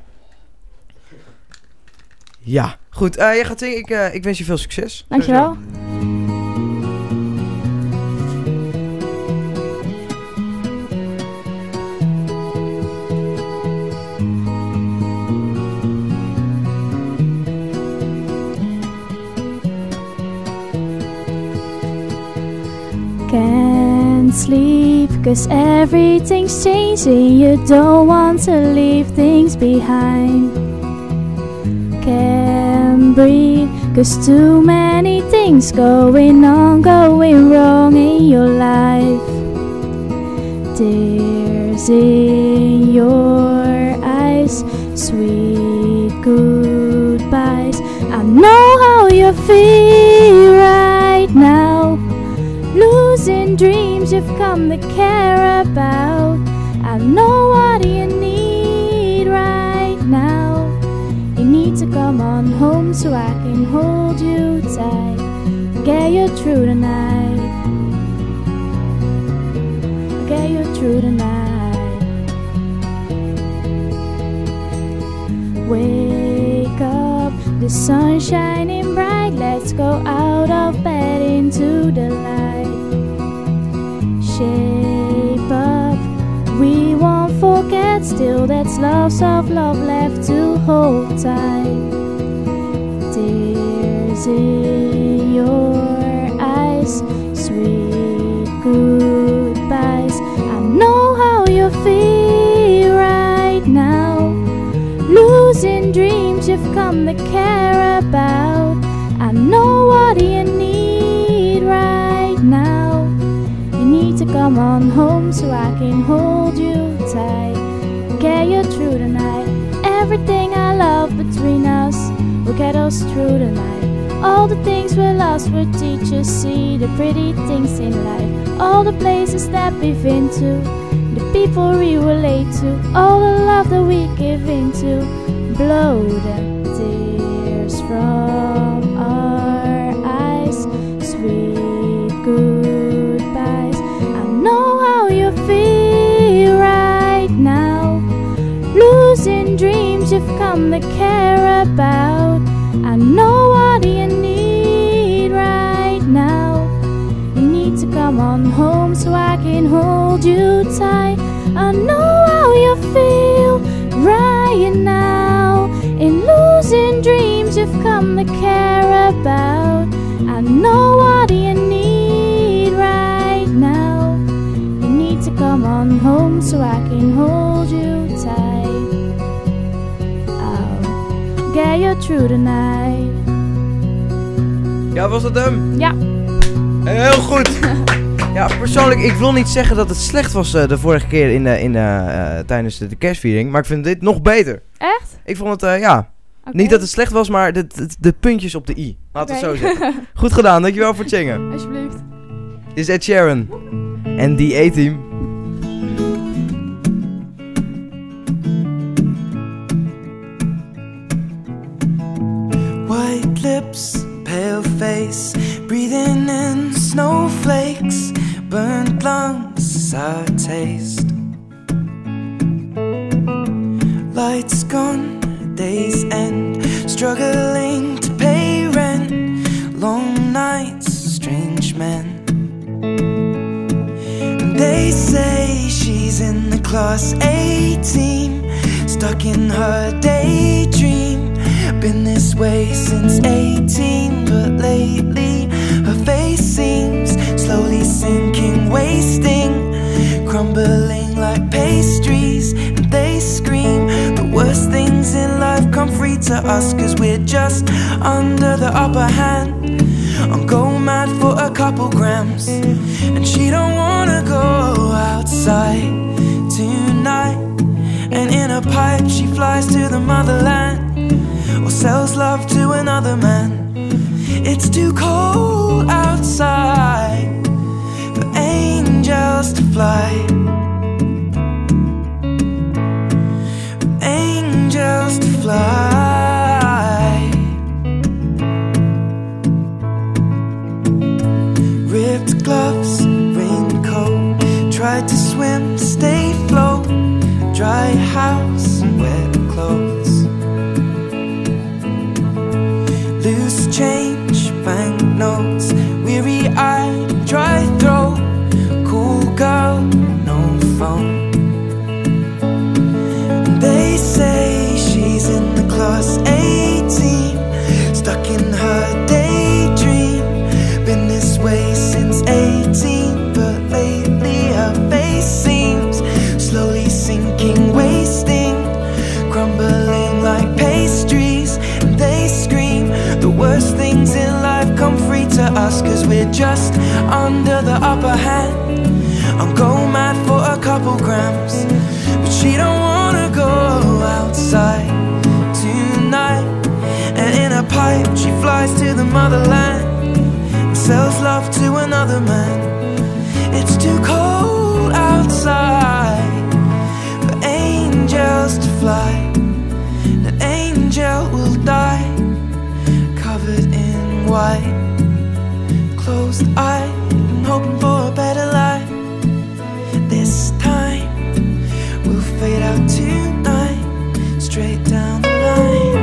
Ja, goed, uh, jij gaat zingen, ik, uh, ik wens je veel succes. Dankjewel. Can't sleep cause everything's changing. You don't want to leave things behind. Can't breathe cause too many things going on, going wrong in your life. Tears in your eyes, sweet goodbyes. I know how you feel right now, losing dreams you've come to care about. I know what you need right now. You need to come on on home so I can hold you tight, get you through the night, get you through the night. Wake up, the sun's shining bright, let's go out of bed into the light. Shape up, we won't forget, still that's lots of love left to hold tight. Tears in your eyes, sweet goodbyes. I know how you feel right now, losing dreams you've come to care about. I know what you need right now. You need to come on home so I can hold you tight, get you through the night. Everything I love between us will get us through the night. All the things we lost will teach us, see the pretty things in life. All the places that we've been to, the people we relate to, all the love that we give into. Blow the tears from our eyes, sweet goodbyes. I know how you feel right now, losing dreams you've come to care about. I know what you need right now. You need to come on home so I can hold you tight. I know how you feel right now, in losing dreams you've come to care about. I know what you need right now. You need to come on home so I can hold you tight. I'll get you through the night. Ja, was dat hem? Ja. Heel goed. Ja, persoonlijk, ik wil niet zeggen dat het slecht was uh, de vorige keer in de, in de, uh, tijdens de, de kerstviering, maar ik vind dit nog beter. Echt? Ik vond het, uh, ja, okay. Niet dat het slecht was, maar de, de, de puntjes op de i. Laten we okay. het zo zeggen. Goed gedaan, dankjewel voor het zingen. Alsjeblieft. Dit is Ed Sheeran en The A-Team. White lips, pale face, breathing in snowflakes, burnt lungs, sour taste. Lights gone, days end, struggling to pay rent, long nights, strange men. They say she's in the class A team, stuck in her daydream. Been this way since eighteen, but lately her face seems slowly sinking, wasting, crumbling like pastries. And they scream the worst things in life come free to us, cause we're just under the upper hand. I'm go mad for a couple grams, and she don't wanna go outside tonight. And in a pipe she flies to the motherland, or sells love to another man. It's too cold outside for angels to fly, for angels to fly. Ripped gloves, raincoat, tried to swim, stay afloat, dry house, wet clothes. Loose change, banknotes, weary-eyed, dry throat, cool girl, no phone. They say she's in the class A team, stuck in her daydream. Been this way since eighteen, but lately her face seems slowly sinking, wasting, crumbling like pastries. And they scream the worst things in life come free to us, cause we're just under the upper hand. I'm go mad for a couple grams, but she don't wanna go outside tonight. And in a pipe she flies to the motherland, and sells love to another man. It's too cold outside for angels to fly. An angel will die light. Closed eye, hoping for a better life. This time we'll fade out tonight, straight down the line.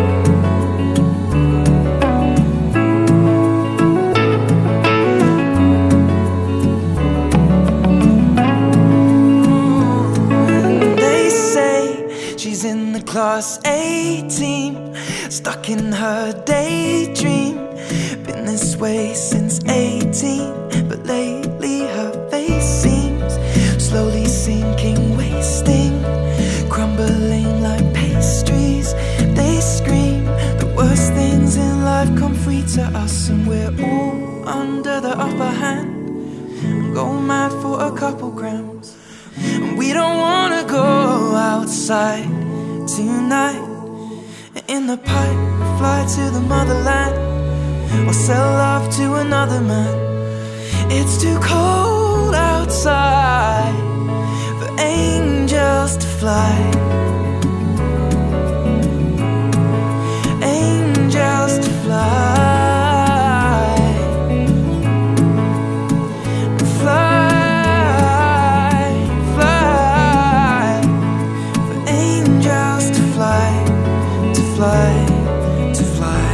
They say she's in the class A team, stuck in her daydream. Been this way since eighteen, but lately her face seems slowly sinking, wasting, crumbling like pastries. They scream the worst things in life come free to us, and we're all under the upper hand, go mad for a couple grams. And we don't wanna go outside tonight. In the pipe, fly to the motherland, or sell love to another man. It's too cold outside for angels to fly. Angels to fly. Fly, fly. For angels to fly, to fly, to fly.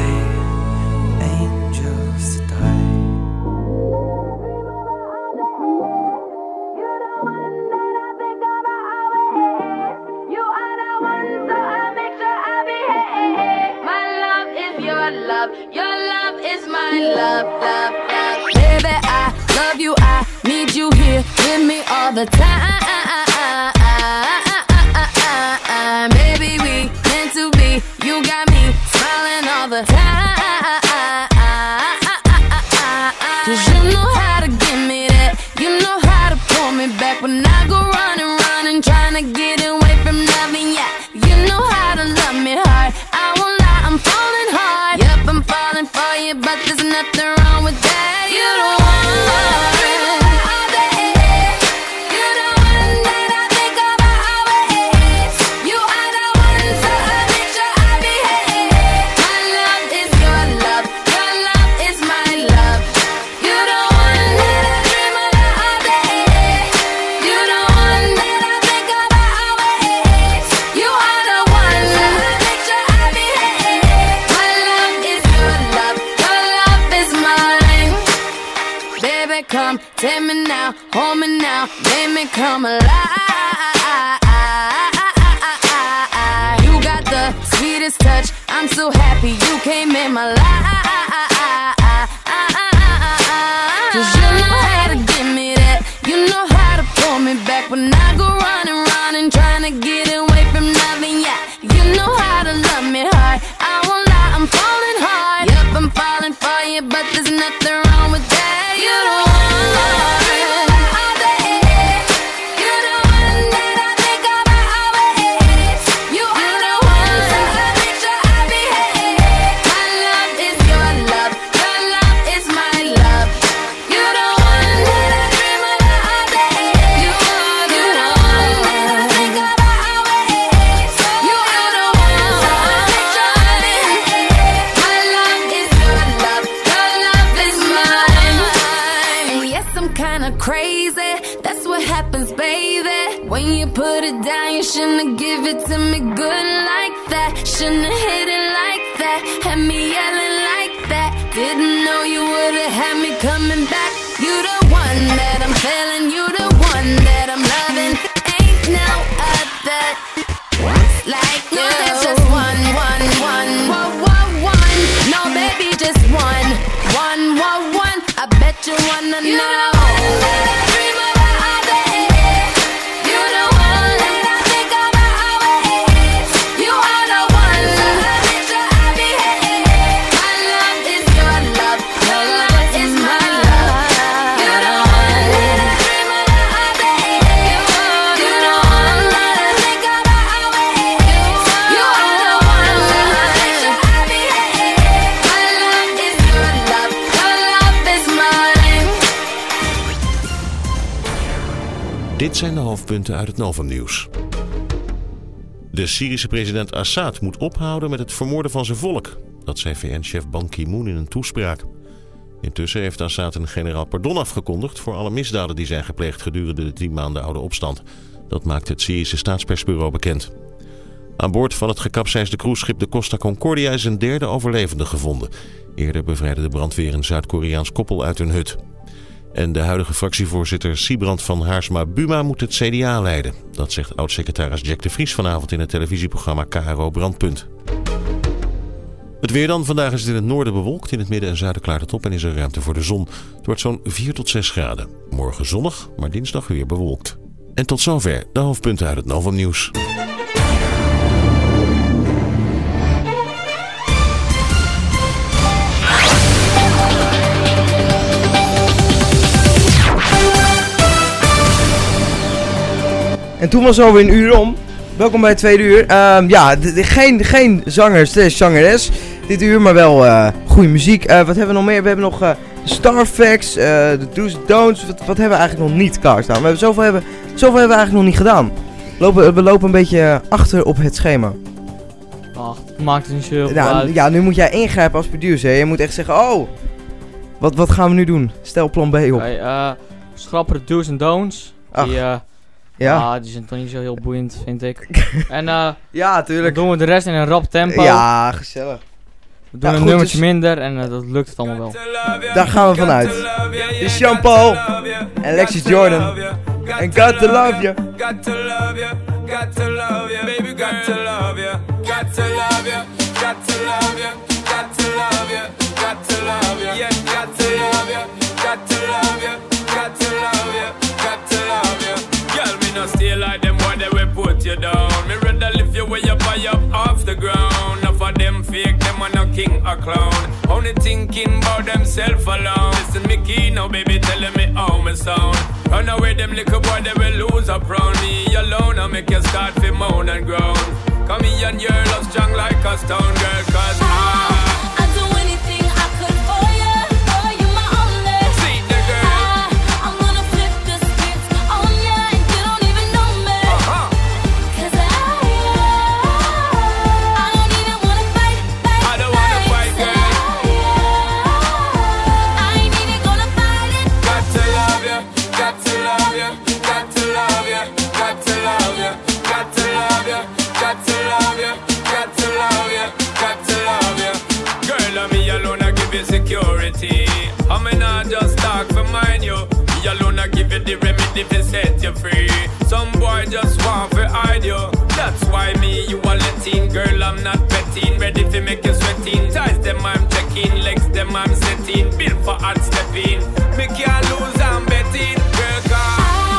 Angels to die. Love. Your love is my love, love, love. Baby, I love you, I need you here with me all the time. Baby, we meant to be. You got me smiling all the time. Cause you know how to give me that. You know how to pull me back when I go running, running, trying to get away from loving. Yeah, you know how to love me hard. I won't lie, I'm falling hard. Yep, I'm falling for you, but there's nothing wrong with that. You don't want come, take me now, hold me now, make me come alive. You got the sweetest touch, I'm so happy you came in my life. Cause you know how to give me that, you know how to pull me back when I go running, running, trying to get away from nothing. Yeah, you know how to love me hard. I won't lie, I'm falling hard. Yep, I'm falling for you, but there's nothing wrong with that. You don't crazy, that's what happens, baby. When you put it down, you shouldn't give it to me good like that. Shouldn't hit it like that, had me yelling like that. Didn't know you would've had me coming back. You the one that I'm feeling, you the one that I'm loving. Ain't no other like you. No, there's just one, one, one, one, one, one. No, baby, just one, one, one, one. I bet you wanna know. You know. Dit zijn de hoofdpunten uit het Novumnieuws. De Syrische president Assad moet ophouden met het vermoorden van zijn volk. Dat zei V N-chef Ban Ki-moon in een toespraak. Intussen heeft Assad een generaal pardon afgekondigd voor alle misdaden die zijn gepleegd gedurende de tien maanden oude opstand. Dat maakt het Syrische staatspersbureau bekend. Aan boord van het gekapseisde cruiseschip de Costa Concordia is een derde overlevende gevonden. Eerder bevrijdde de brandweer een Zuid-Koreaans koppel uit hun hut. En de huidige fractievoorzitter Sibrand van Haarsma-Buma moet het C D A leiden. Dat zegt oud-secretaris Jack de Vries vanavond in het televisieprogramma K R O Brandpunt. Het weer dan. Vandaag is het in het noorden bewolkt. In het midden en zuiden klaart het op en is er ruimte voor de zon. Het wordt zo'n vier tot zes graden. Morgen zonnig, maar dinsdag weer bewolkt. En tot zover de hoofdpunten uit het Novum Nieuws. En toen was alweer een uur om. Welkom bij het tweede uur. Um, ja, d- d- geen, geen zanger, slash zangeres dit uur, maar wel uh, goede muziek. Uh, wat hebben we nog meer? We hebben nog uh, Starfax, uh, de Do's and Don'ts. Wat, wat hebben we eigenlijk nog niet klaarstaan? We hebben zoveel, hebben, zoveel hebben we eigenlijk nog niet gedaan. Lopen, we lopen een beetje achter op het schema. Ach, maakt het niet zo heel veel Nou, uit. ja, nu moet jij ingrijpen als producer. Je moet echt zeggen, oh, wat, wat gaan we nu doen? Stel plan B op. Okay, uh, schrappen de do's en don'ts. Ach. Die, uh, Ja. Ah, die zijn toch niet zo heel boeiend, vind ik. En uh, ja, tuurlijk. dan doen we de rest in een rap tempo. Ja, gezellig. We doen Ja, een goed, nummertje dus- minder en uh, dat lukt het allemaal wel. Daar gaan we vanuit. Dit is Jean-Paul en Alexis Jordan. En Got to Love You. Got to love you, got to love you, baby, got to love you, got to love you, got to love you, got to love you, got to love you, yeah, got to love you, got to love you, got to love you, got to love you. Girl, me no stay like them boy they will put you down. Me rather lift you way up high up off the ground. Enough of them fake, them are no king or clown. Only thinking about themself alone. Listen me key now, baby, telling me how me sound. Run away them little boy they will lose up round me alone. I make you start to moan and groan. Come here and your love strong like a stone girl, cause I security. I mean, not just talk for mine, you. Me alone, I give you the remedy to set you free. Some boy just want to hide you. That's why me, you are letting. Girl, I'm not petting. Ready to make you sweating. Ties them, I'm checking. Legs them, I'm setting. Built for hard stepping. Me can't lose, I'm betting. Girl, come.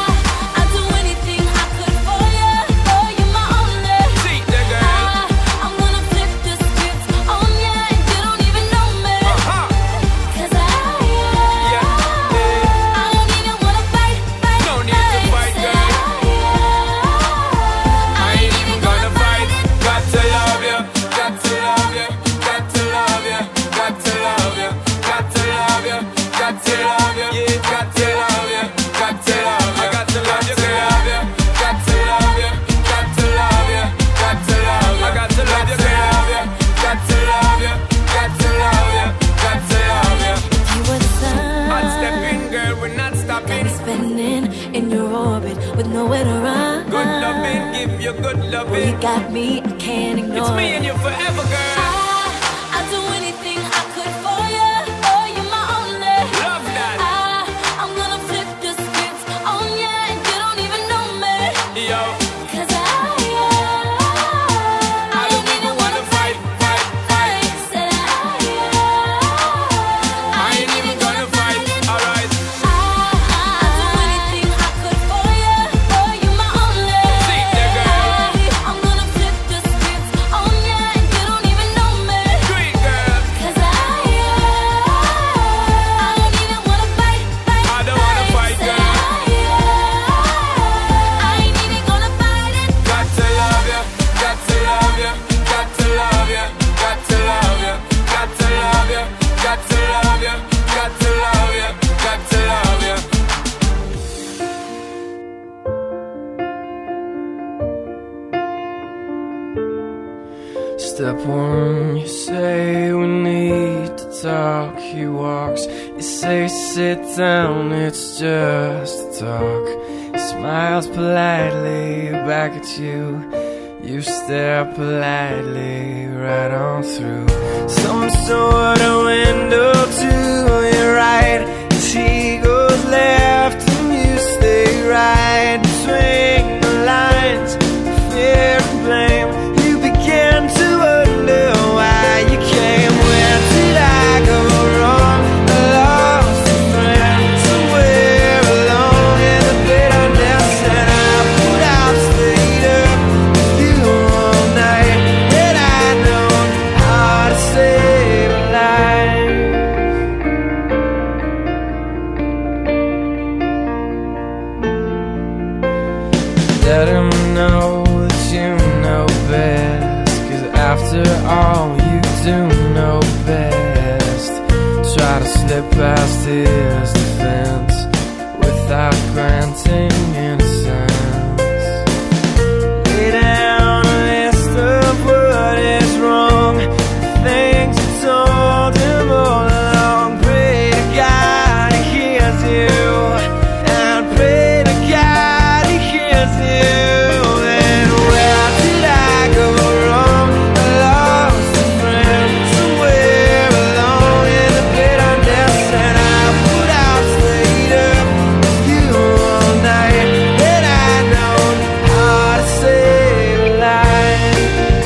Nowhere to run. Good loving, give you good loving. Well, you got me, I can't ignore. It's me and you forever, girl. I, I'd do anything I could for you. Oh, you're my only. Love that. I, I'm gonna flip the script on you, and you don't even know me. Yo. Cause I, I, I don't even wanna fight, fight, fight. Said I, I ain't even gonna fight. Alright. Step one, you say we need to talk. He walks You say sit down, it's just talk. He smiles politely back at you. You stare politely right on through some sort of window to your right. As he goes left and you stay right between the lines. Fear and blame. You begin to wonder why you came. Where did I go wrong? I lost a friend somewhere along in the bitterness, and I put out stayed up with you all night. And I know how to save a life. Let him know that you know best, 'cause after all you do know best. Try to slip past his defense without granting innocence. Lay down a list of what is wrong, things you told him all along. Pray to God he hears you, and pray to God he hears you. Then where did I go wrong? I lost a friend somewhere along in the bitterness, and I put out stayed up with you all night. And I know how to save a life.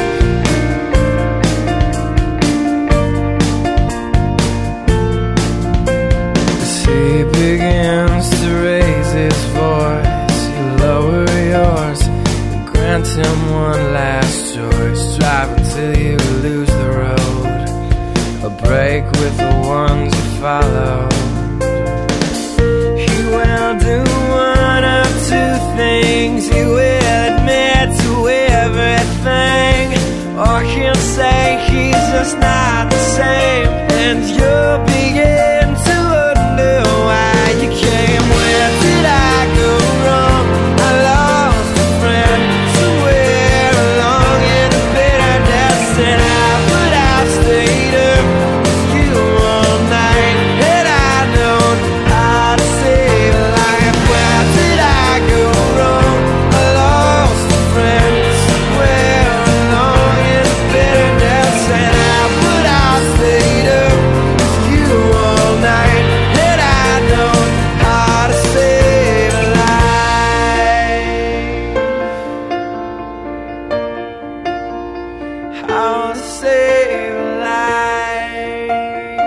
As he begins to raise his voice, you lower yours and grant him one last choice. Drive until you lose the road, a break with the ones you follow. He will do one of two things. He will admit to everything, or he'll say he's just not the same, and you'll begin to wonder why you came. Where did I go wrong? I lost a friend somewhere along in the bitterness, and I put out stayed up with you all night. And I know how to save a life. Where did I go wrong? I lost a friend somewhere along in the bitterness, and I put out stayed up with you all night. And I know how to save a life. How to save a life.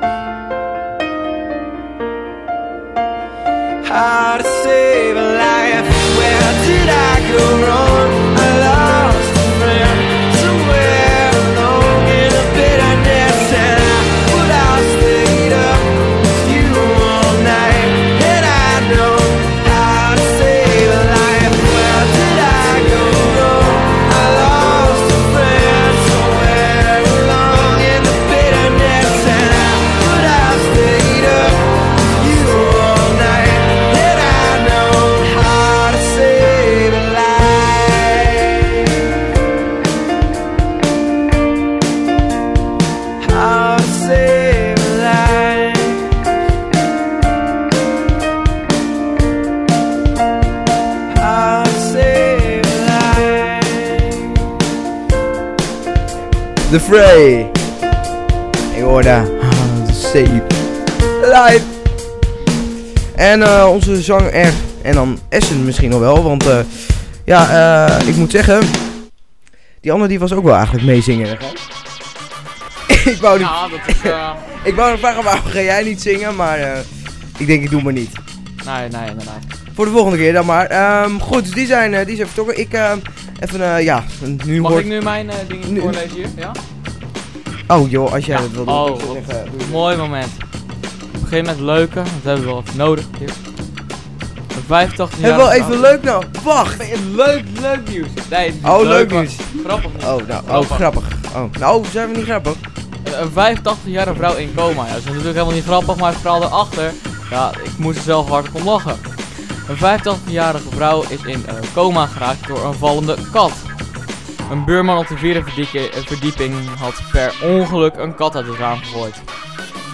How to save a life. Where did I go wrong? I lost a friend somewhere along in the bitterness, and I put out stayed up with you all night. And I know how to save a life. Where did I go wrong? I lost a friend somewhere along in the bitterness, and I put out stayed up with you all night. And I know how to save a life. How to save a life. How to save a life. The Fray. Je hoorde How to Save Life. En uh, onze zanger en dan Essen misschien nog wel, want uh, ja, uh, ik moet zeggen, die andere die was ook wel eigenlijk meezingen. ik wou niet. Ja, dat is. Uh... ik wou nog vragen waarom ga jij niet zingen, maar uh, ik denk ik doe maar niet. Nee, nee, nee, nee. Voor de volgende keer dan maar. Um, goed, dus die zijn, uh, die zijn vertrokken. Ik uh, even, uh, ja, nu Mag hoort... ik nu mijn uh, dingen nu... voorlezen hier? Ja? Oh joh, als jij ja. dat wil doen. Oh, ik zou zeggen, doe mooi moment. We beginnen met leuke, dat hebben we wel even nodig hier. Een vijfentachtig jaar. Hebben we wel even leuk nou? Wacht! Leuk, leuk nieuws. Nee, oh, leuk, leuk nieuws. Grappig nieuws. Oh, nou, oh, grappig. Oh, nou, zijn we niet grappig? Een vijfentachtig-jarige vrouw in coma. Ja, dat is natuurlijk helemaal niet grappig, maar vooral daarachter. Ja, ik moest er zelf hardop om lachen. Een vijfentachtig-jarige vrouw is in uh, coma geraakt door een vallende kat. Een buurman op de vierde verdieping had per ongeluk een kat uit het raam gegooid.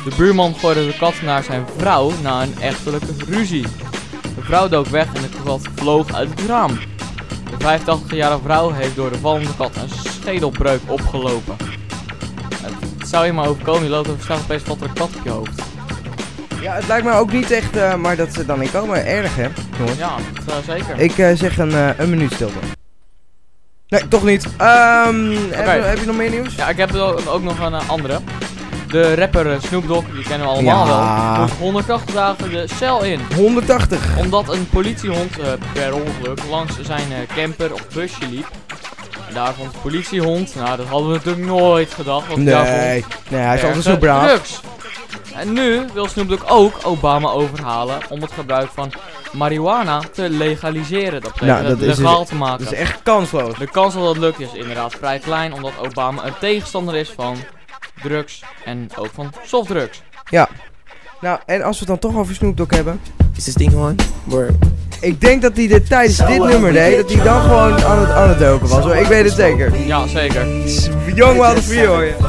De buurman gooide de kat naar zijn vrouw na een echtelijke ruzie. De vrouw dook weg en de kat vloog uit het raam. De vijfentachtigjarige vrouw heeft door de vallende kat een schedelbreuk opgelopen. Het zou je maar overkomen, je loopt over straat opeens valt er een kat op je hoofd. Ja, het lijkt me ook niet echt, uh, maar dat ze dan in komen, erg hè, jongens. Ja, dat, uh, zeker. Ik uh, zeg een, uh, een minuut stilte. Nee, toch niet. Um, okay. heb, heb je nog meer nieuws? Ja, ik heb ook nog een uh, andere. De rapper uh, Snoop Dogg, die kennen we allemaal ja. wel, moet honderdtachtig dagen de cel in. honderdtachtig? Omdat een politiehond uh, per ongeluk langs zijn uh, camper of busje liep. En daar vond de politiehond, nou dat hadden we natuurlijk nooit gedacht. Want nee, nee, hij is altijd zo braaf. Drugs. En nu wil Snoop Dogg ook Obama overhalen om het gebruik van marihuana te legaliseren. Dat betekent nou, dat het legaal is, te maken. Dat is echt kansloos. De kans dat dat lukt is inderdaad vrij klein, omdat Obama een tegenstander is van drugs en ook van softdrugs. Ja. Nou, en als we het dan toch over Snoop Dogg hebben. Is dit ding on? Word. Ik denk dat hij dit tijdens so dit nummer deed, dat hij dan gewoon aan het, aan het doken was hoor. Ik weet het zeker. Ja, zeker. Young Wild Free hoor je.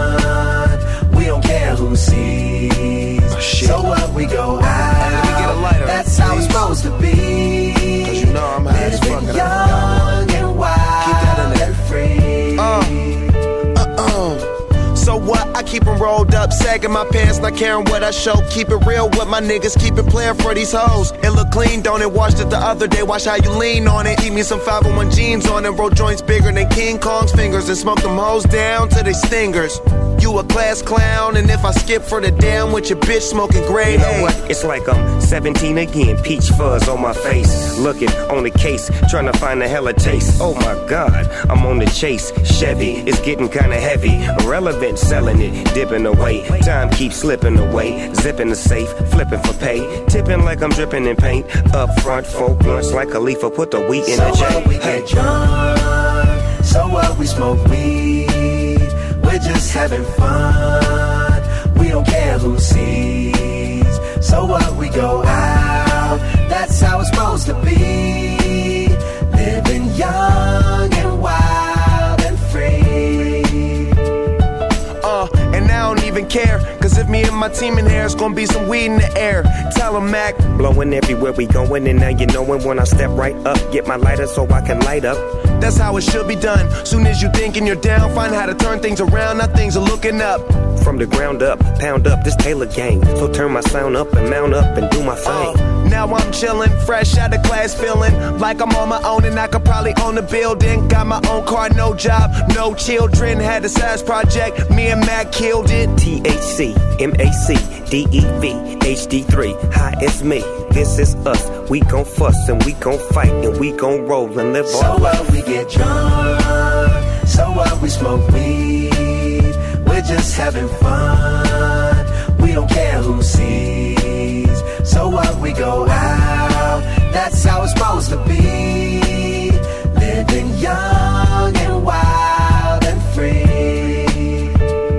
We don't care who sees. Oh, shit. So what we go out. Let me get a lighter. That's how it's supposed to be. Cause you know I'm high as fuck. Young and wild. Keep that in and free. Uh, uh-uh. So what? I keep them rolled up, sagging my pants, not caring what I show. Keep it real with my niggas, keep it playing for these hoes. It look clean, don't it? Washed it the other day, watch how you lean on it. Keep me some five oh one jeans on and roll joints bigger than King Kong's fingers. And smoke them hoes down to they stingers. You a class clown, and if I skip for the damn with your bitch smoking grade. You know what? It's like I'm seventeen again, peach fuzz on my face. Looking on the case, trying to find a hella taste. Oh my god, I'm on the chase. Chevy, it's getting kinda heavy. Irrelevant, selling it, dipping away. Time keeps slipping away. Zipping the safe, flipping for pay. Tipping like I'm dripping in paint. Up front, four blunts like a leaf, put the wheat in so the chain. We hey. Get drunk, so what we smoke weed. We're just having fun. We don't care who sees. So what we go out. That's how it's supposed to be. Living young and wild and free. Uh, and I don't even care. Cause if me and my team in here, it's gonna be some weed in the air. Tell 'em, Mac. Blowing everywhere we going, and now you knowin' when I step right up. Get my lighter so I can light up. That's how it should be done. Soon as you thinking you're down, find how to turn things around. Now things are looking up. From the ground up, pound up this Taylor gang. So turn my sound up and mount up and do my thing. Uh, now I'm chillin', fresh out of class, feeling like I'm on my own and I could probably own the building. Got my own car, no job, no children. Had a size project, me and Mac killed it. T H C, M A C, D E V, H D three, hi, it's me. This is us. We gon' fuss and we gon' fight and we gon' roll and live so our life. So what we get drunk, so what we smoke weed. We're just having fun. We don't care who sees. So what we go out. That's how it's supposed to be. Living young and wild and free.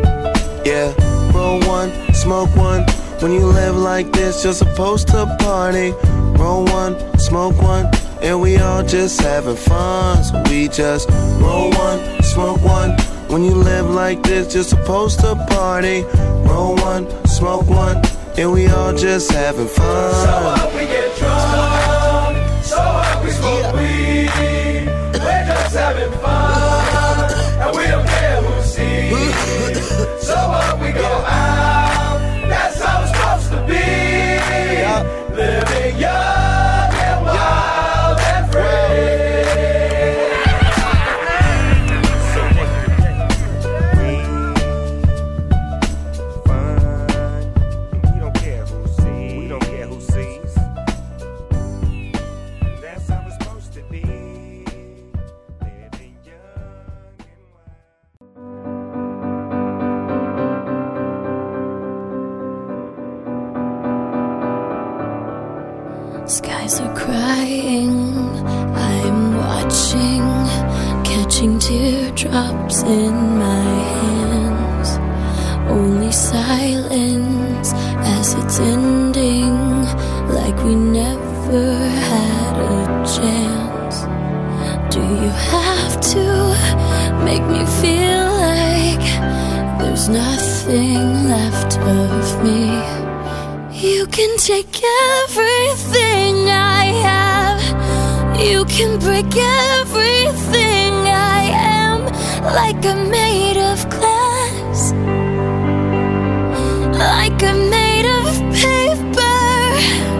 Yeah, roll one, smoke one. When you live like this, you're supposed to party. Roll one, smoke one, and we all just having fun. So we just roll one, smoke one. When you live like this, you're supposed to party. Roll one, smoke one, and we all just having fun. So what we get drunk, so what we smoke yeah. weed. We're just having fun, and we don't care who sees. So what we go out, that's how it's supposed to be. Yeah. Living young and wild and free. Skies are crying, I'm watching, catching teardrops in my hands. Only silence as it's ending, like we never had a chance. Do you have to make me feel like there's nothing left of me. You can take everything I have. You can break everything I am, like I'm made of glass, like I'm made of paper.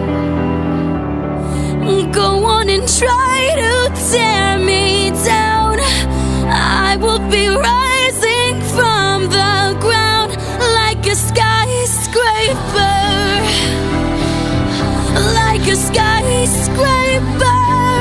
Go on and try to tear me down. I will be rising from the ground like a skyscraper, like a skyscraper.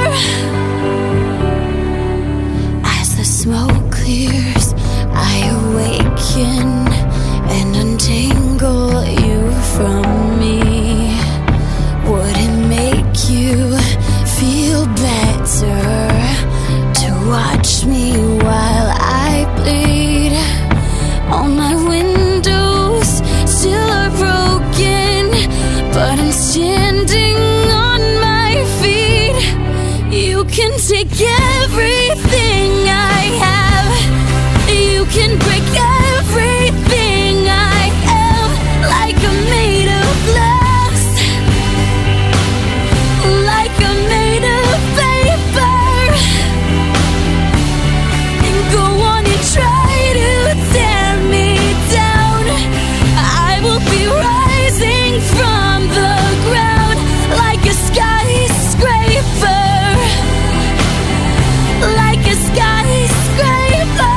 As the smoke clears, I awaken and untangle you from me. Would it make you feel better to watch me while I bleed? All my windows still are broken, but I'm standing on my feet. You can take everything I have. You can break everything I am, like I'm made of glass, like I'm made of paper. And go on and try to tear me down. I will be rising from the ground like a skyscraper, like a skyscraper.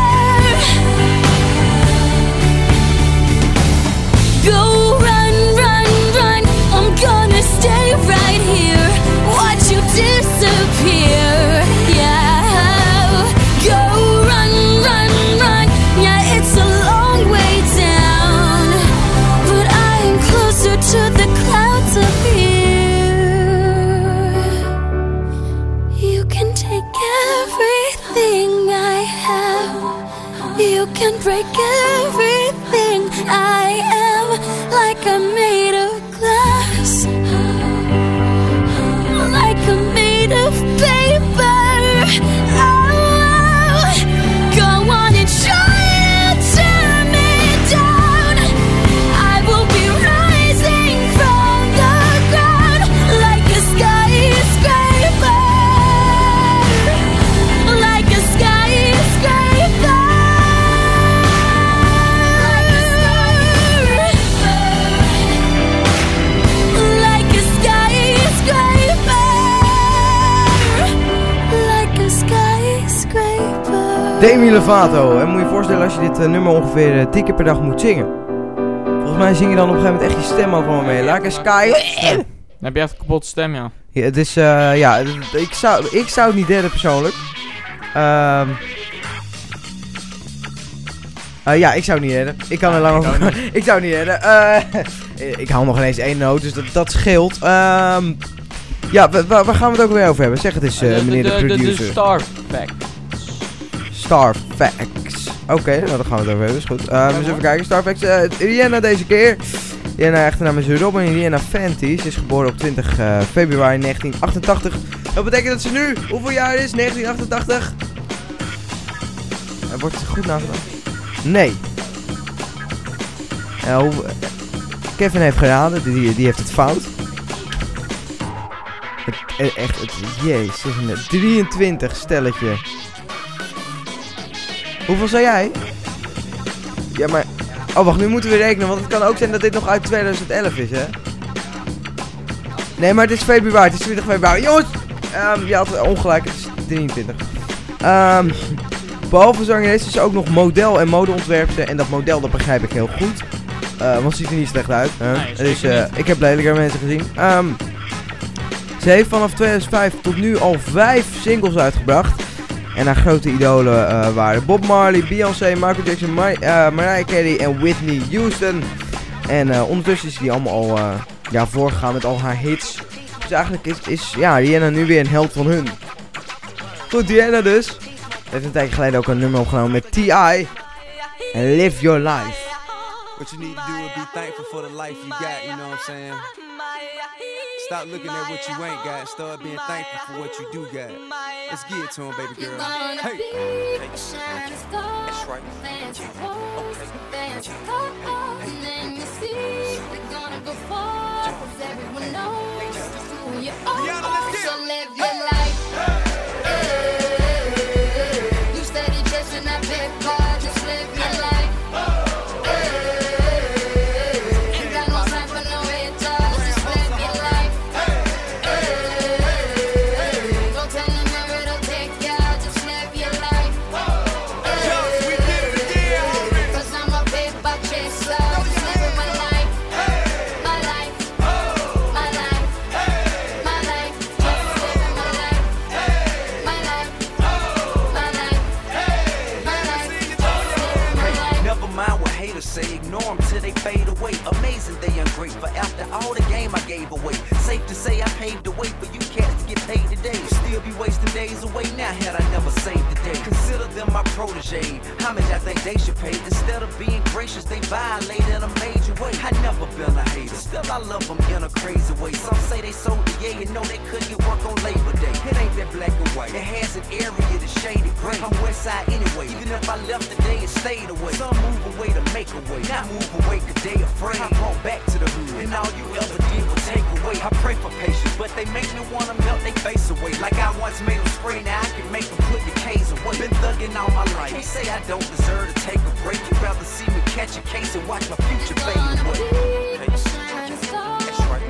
Go run, run, run. I'm gonna stay right here, watch you disappear. Yeah. Go run, run, run. Yeah, it's a long way down, but I am closer to the clouds up here. You can take everything I have. You can break everything I am, like I'm made of glass, like I'm made of paper. Oh, go on and try to tear me down. I will be rising from the ground like a skyscraper, like a skyscraper. Like a skyscraper, like a skyscraper. Demi Lovato. En moet je je voorstellen als je dit uh, nummer ongeveer uh, tien keer per dag moet zingen. Volgens mij zing je dan op een gegeven moment echt je stem al gewoon mee. Like a sky. Dan heb je echt een kapotte stem, ja. Ja, het is, uh, ja, het- ik zou, ik zou het niet redden persoonlijk. Ehm uh, ja, ik zou het niet redden. Ik kan er lang over. Ik zou het niet redden. Uh, ik haal nog ineens één noot, dus dat, dat scheelt. Ehm ja, wa- wa- waar gaan we het ook weer over hebben? Zeg het eens, uh, de, meneer de, de, de, producer. de Star Fact. Star Facts. Oké, nou daar gaan we het over hebben, is goed. Uh, eens even kijken, Star Facts. Uh, Rihanna deze keer. Rihanna, achternaam is Robin Rihanna Fenty. Ze is geboren op twintig uh, februari negentien achtentachtig. Dat betekent dat ze nu, hoeveel jaar is? negentien achtentachtig? Uh, wordt het goed nagedacht? Nee. Uh, hoe, Kevin heeft geraden, die, die heeft het fout. Het, e- echt, het, jezus, een drieëntwintig stelletje. Hoeveel zei jij? Ja, maar... Oh, wacht, nu moeten we rekenen, want het kan ook zijn dat dit nog uit tweeduizend elf is, hè? Nee, maar het is februari, het is twintig februari. Jongens! Um, je had ongelijk, het is drieëntwintig. Um, behalve zangeres is ze ook nog model en modeontwerpster. En dat model, dat begrijp ik heel goed. Uh, want het ziet er niet slecht uit. Huh? Nee, zeker dus uh, niet. ik heb lelijker mensen gezien. Um, ze heeft vanaf tweeduizend vijf tot nu al vijf singles uitgebracht. En haar grote idolen uh, waren Bob Marley, Beyoncé, Michael Jackson, Mar uh, Mariah Carey en Whitney Houston. En uh, ondertussen is die allemaal al uh, ja, voorgegaan met al haar hits. Dus eigenlijk is, is ja, Rihanna nu weer een held van hun. Goed, Rihanna dus. Heeft een tijdje geleden ook een nummer opgenomen met T I en Live Your Life. What you need to do is be thankful for the life you got, you know what I'm saying? Stop looking at what you ain't got, start being thankful for what you do got. Let's get it to him, baby girl. Hey! That's right. great. For after all the game I gave away, safe to say I paved the way for you cats to get paid today. Still be wasting days away now had I never saved the day. Consider them my protege. How much I think they should pay? Instead of being gracious, they violate in a major way. I never been a hater, still I love them in a crazy way. Some say they sold the yeah, you know they couldn't get work on Labor Day. It ain't that black and white, it has an area that's shaded gray. I'm west side anyway, even if I left today it stayed away. Some move away to make a way, not move away cause they afraid. I brought back to the hood, and all you ever did was take away. I pray for patience, but they make me wanna melt they face away. Like I once made them spray, now I can make them put the K's away. Been thugging all my life, can't say I don't deserve to take a break. You'd rather see me catch a case and watch my future fade away. That's right.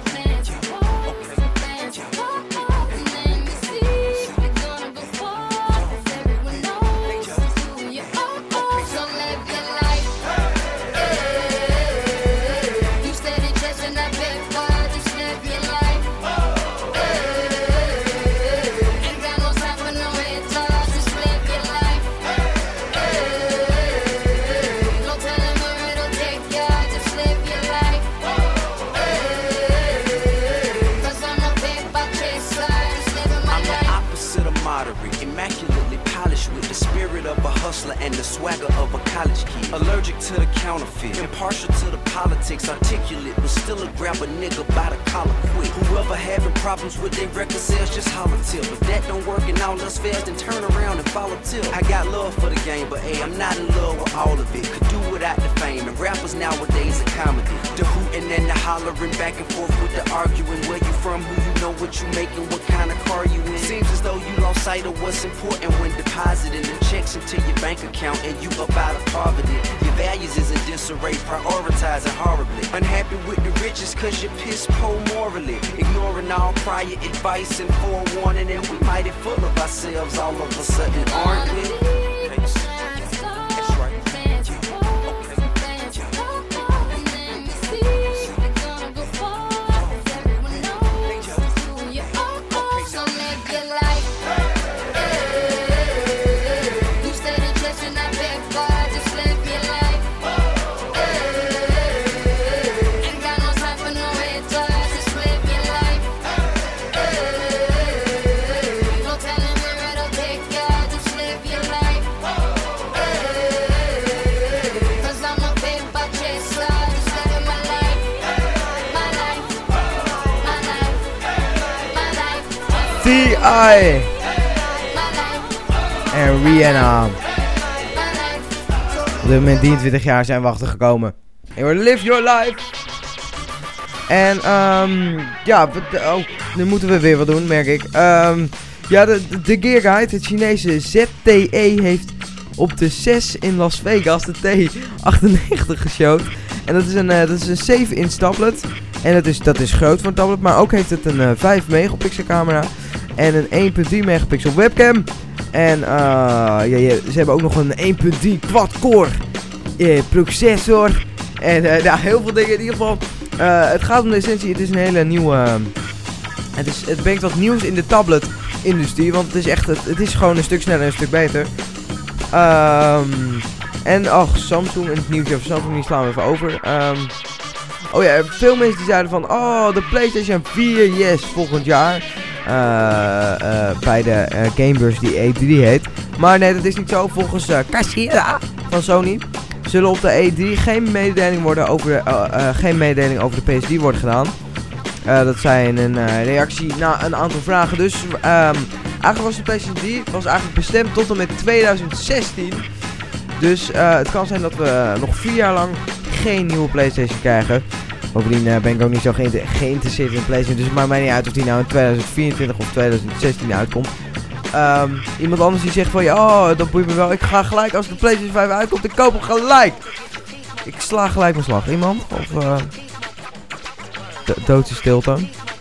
And the swagger of a college kid, allergic to the counterfeit, impartial to the politics, articulate, but still a grab a nigga by the collar quick. Whoever having problems with their record sales, just holler till. If that don't work and all us fast, then turn around and follow till. I got love for the game, but hey, I'm not in love with all of it. Could do without the fame, and rappers nowadays are comedy. The hooting and the hollering, back and forth with the arguing. Where you from, who you know, what you making, what kind of car you in. Seems as though you lost sight of what's important when depositing the checks into your bank account and you up out of poverty. Your values is in disarray, prioritizing horribly. Unhappy with the riches cause you're piss poor morally. Ignoring all prior advice and forewarning, and we mighty full of ourselves all of a sudden, aren't we? T I en Rihanna. Op dit moment drieëntwintig jaar zijn we achtergekomen. En we live your life. En um, ja, we, oh, nu moeten we weer wat doen, merk ik. Um, ja, de, de, de Gear Guide, het Chinese Z T E, heeft op de zes in Las Vegas de T achtennegentig geshowd. En dat is een, uh, dat is een zeven inch tablet. En dat is, dat is groot voor een tablet, maar ook heeft het een uh, vijf megapixel camera. En een één komma drie megapixel webcam. En uh, ja, ja, ze hebben ook nog een één komma drie quad-core uh, processor. En uh, nou, heel veel dingen in ieder geval. Uh, het gaat om de essentie, het is een hele nieuwe... Uh, het, is, het brengt wat nieuws in de tablet-industrie, want het is echt, het, het is gewoon een stuk sneller en een stuk beter. Um, en ach, Samsung en het nieuwtje over Samsung, die slaan we even over. Um, oh ja, veel mensen die zeiden van, oh, de PlayStation vier, yes, volgend jaar. Uh, uh, bij de uh, Gamebeurs die E drie heet. Maar nee, dat is niet zo. Volgens uh, Kashira van Sony zullen op de E drie geen mededeling worden over de, uh, uh, geen mededeling over de P S drie worden gedaan. Uh, dat zijn een uh, reactie na een aantal vragen. Dus um, eigenlijk was de PlayStation drie was eigenlijk bestemd tot en met twintig zestien. Dus uh, het kan zijn dat we uh, nog vier jaar lang geen nieuwe PlayStation krijgen. Bovendien uh, ben ik ook niet zo geïnter geïnteresseerd in PlayStation. Dus het maakt mij niet uit of die nou in twintig vierentwintig of twintig zestien uitkomt. Um, iemand anders die zegt van ja, oh, dat boeit me wel. Ik ga gelijk als de PlayStation vijf uitkomt, ik koop hem gelijk. Ik sla gelijk mijn slag. Iemand? Of uh, doodse stilte?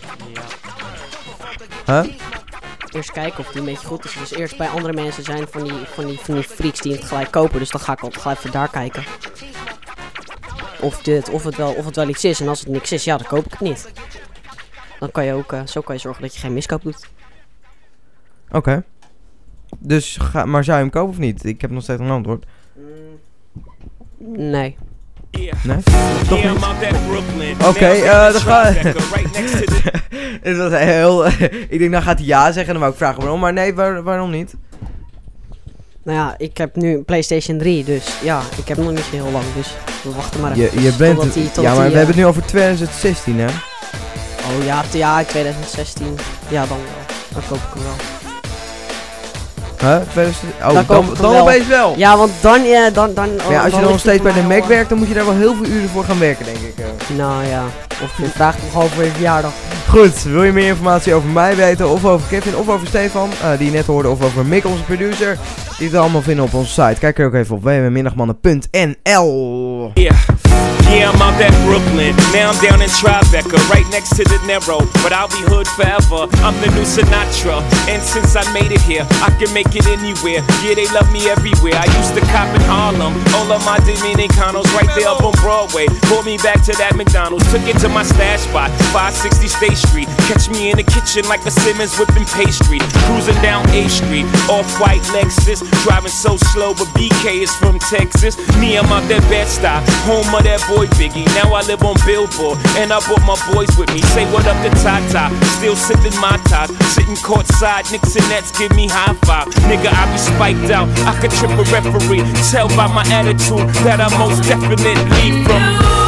Ja. Huh? Eerst kijken of die een beetje goed is. Dus eerst bij andere mensen zijn van die, van die, van die freaks die het gelijk kopen. Dus dan ga ik altijd gelijk even daar kijken. Of, dit, of, het wel, of het wel iets is. En als het niks is, ja, dan koop ik het niet. Dan kan je ook, uh, zo kan je zorgen dat je geen miskoop doet. Oké. Okay. Dus, ga, maar zou je hem kopen of niet? Ik heb nog steeds een antwoord. Nee. Nee? Toch niet? Oké, okay, uh, dan ga Het was heel... ik denk, dan gaat hij ja zeggen en dan wou ik vragen waarom. Maar nee, waar, waarom niet? Nou ja, ik heb nu een PlayStation drie, dus ja, ik heb nog niet zo heel lang. Dus we wachten maar even. Je, je bent het, die, ja, maar die, we uh, hebben het nu over twintig zestien, hè? Oh ja, t- ja, twintig zestien. Ja, dan wel. Dan koop ik hem wel. Huh? twintig, oh, dan, dan, dan wel. opeens wel. Ja, want dan... Ja, dan, dan maar ja, als dan je dan nog steeds bij de Mac al, werkt, dan moet je daar wel heel veel uren voor gaan werken, denk ik. Uh. Nou ja, of je vraagt hem gewoon voor je verjaardag. Goed, wil je meer informatie over mij weten, of over Kevin, of over Stefan, uh, die je net hoorde, of over Mick, onze producer, die het allemaal vinden op onze site. Kijk er ook even op w w w punt middagmannen punt n l. Yeah. Yeah, I'm out at Brooklyn. Now I'm down in Tribeca, right next to De Niro. But I'll be hood forever. I'm the new Sinatra. And since I made it here, I can make it anywhere. Yeah, they love me everywhere. I used to cop in Harlem. All of my Dominicanos right there up on Broadway. Pulled me back to that McDonald's. Took it to my stash spot, five sixty State Street. Catch me in the kitchen like a Simmons whipping pastry. Cruising down A Street, off-white Lexus. Driving so slow, but B K is from Texas. Me, I'm out that Bed-Stuy, home of that boy Biggie. Now I live on Billboard, and I brought my boys with me. Say what up to Tata, still sipping my ties. Sitting courtside, Knicks and Nets give me high five. Nigga, I be spiked out, I could trip a referee. Tell by my attitude that I most definitely from.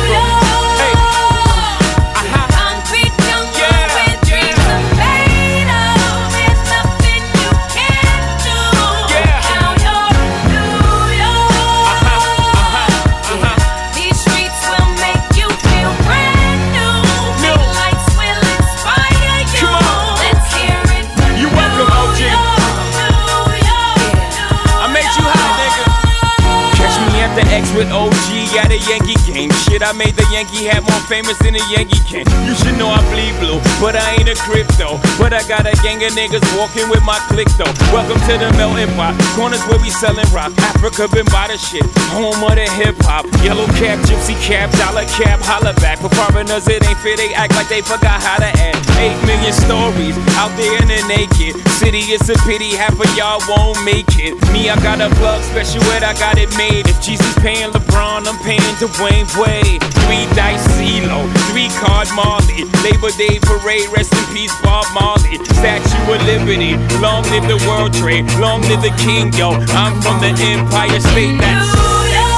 With O G at a Yankee game. Shit, I made the Yankee hat more famous than a Yankee can. You should know I bleed blue, but I ain't a crypto. But I got a gang of niggas walking with my click though. Welcome to the melting pot. Corners where we selling rock. Africa been by the shit. Home of the hip hop. Yellow cap, gypsy cap, dollar cap, holla back. For foreigners it ain't fair, they act like they forgot how to act. Eight million stories out there in the naked city. It's a pity half of y'all won't make it. Me, I got a plug special ed, I got it made. If Jesus paying LeBron, I'm paying Dwayne Wade. Three dice CeeLo, three card Marley. Labor Day parade, rest in peace Bob Marley. Statue of Liberty, long live the World Trade, long live the King, yo. I'm from the Empire State, that's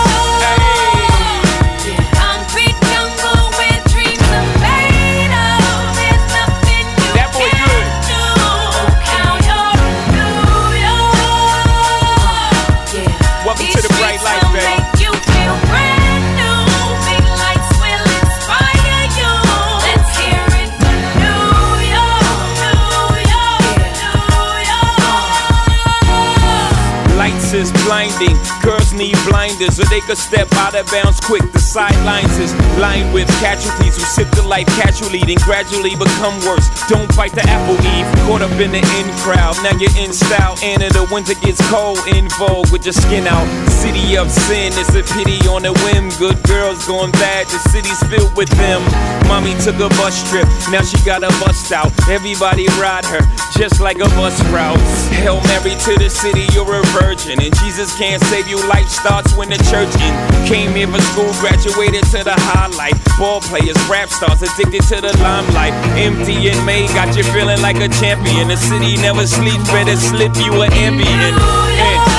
is blinding. Girls need blinders so they could step out of bounds quick. The sidelines is lined with casualties who sip the life casually, then gradually become worse. Don't bite the apple, Eve. Caught up in the in crowd, now you're in style. And in the winter gets cold, in vogue with your skin out. City of sin, it's a pity on a whim. Good girls going bad, the city's filled with them. Mommy took a bus trip, now she got a bust out. Everybody ride her, just like a bus route. Hail Mary to the city, you're a virgin. And Jesus can't save you, life starts when the church in. Came here for school, graduated to the highlight. Ball players, rap stars, addicted to the limelight. Empty in May, got you feeling like a champion. The city never sleeps, better slip you an ambient. And,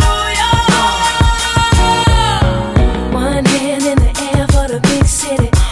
One hand in the air for the big city.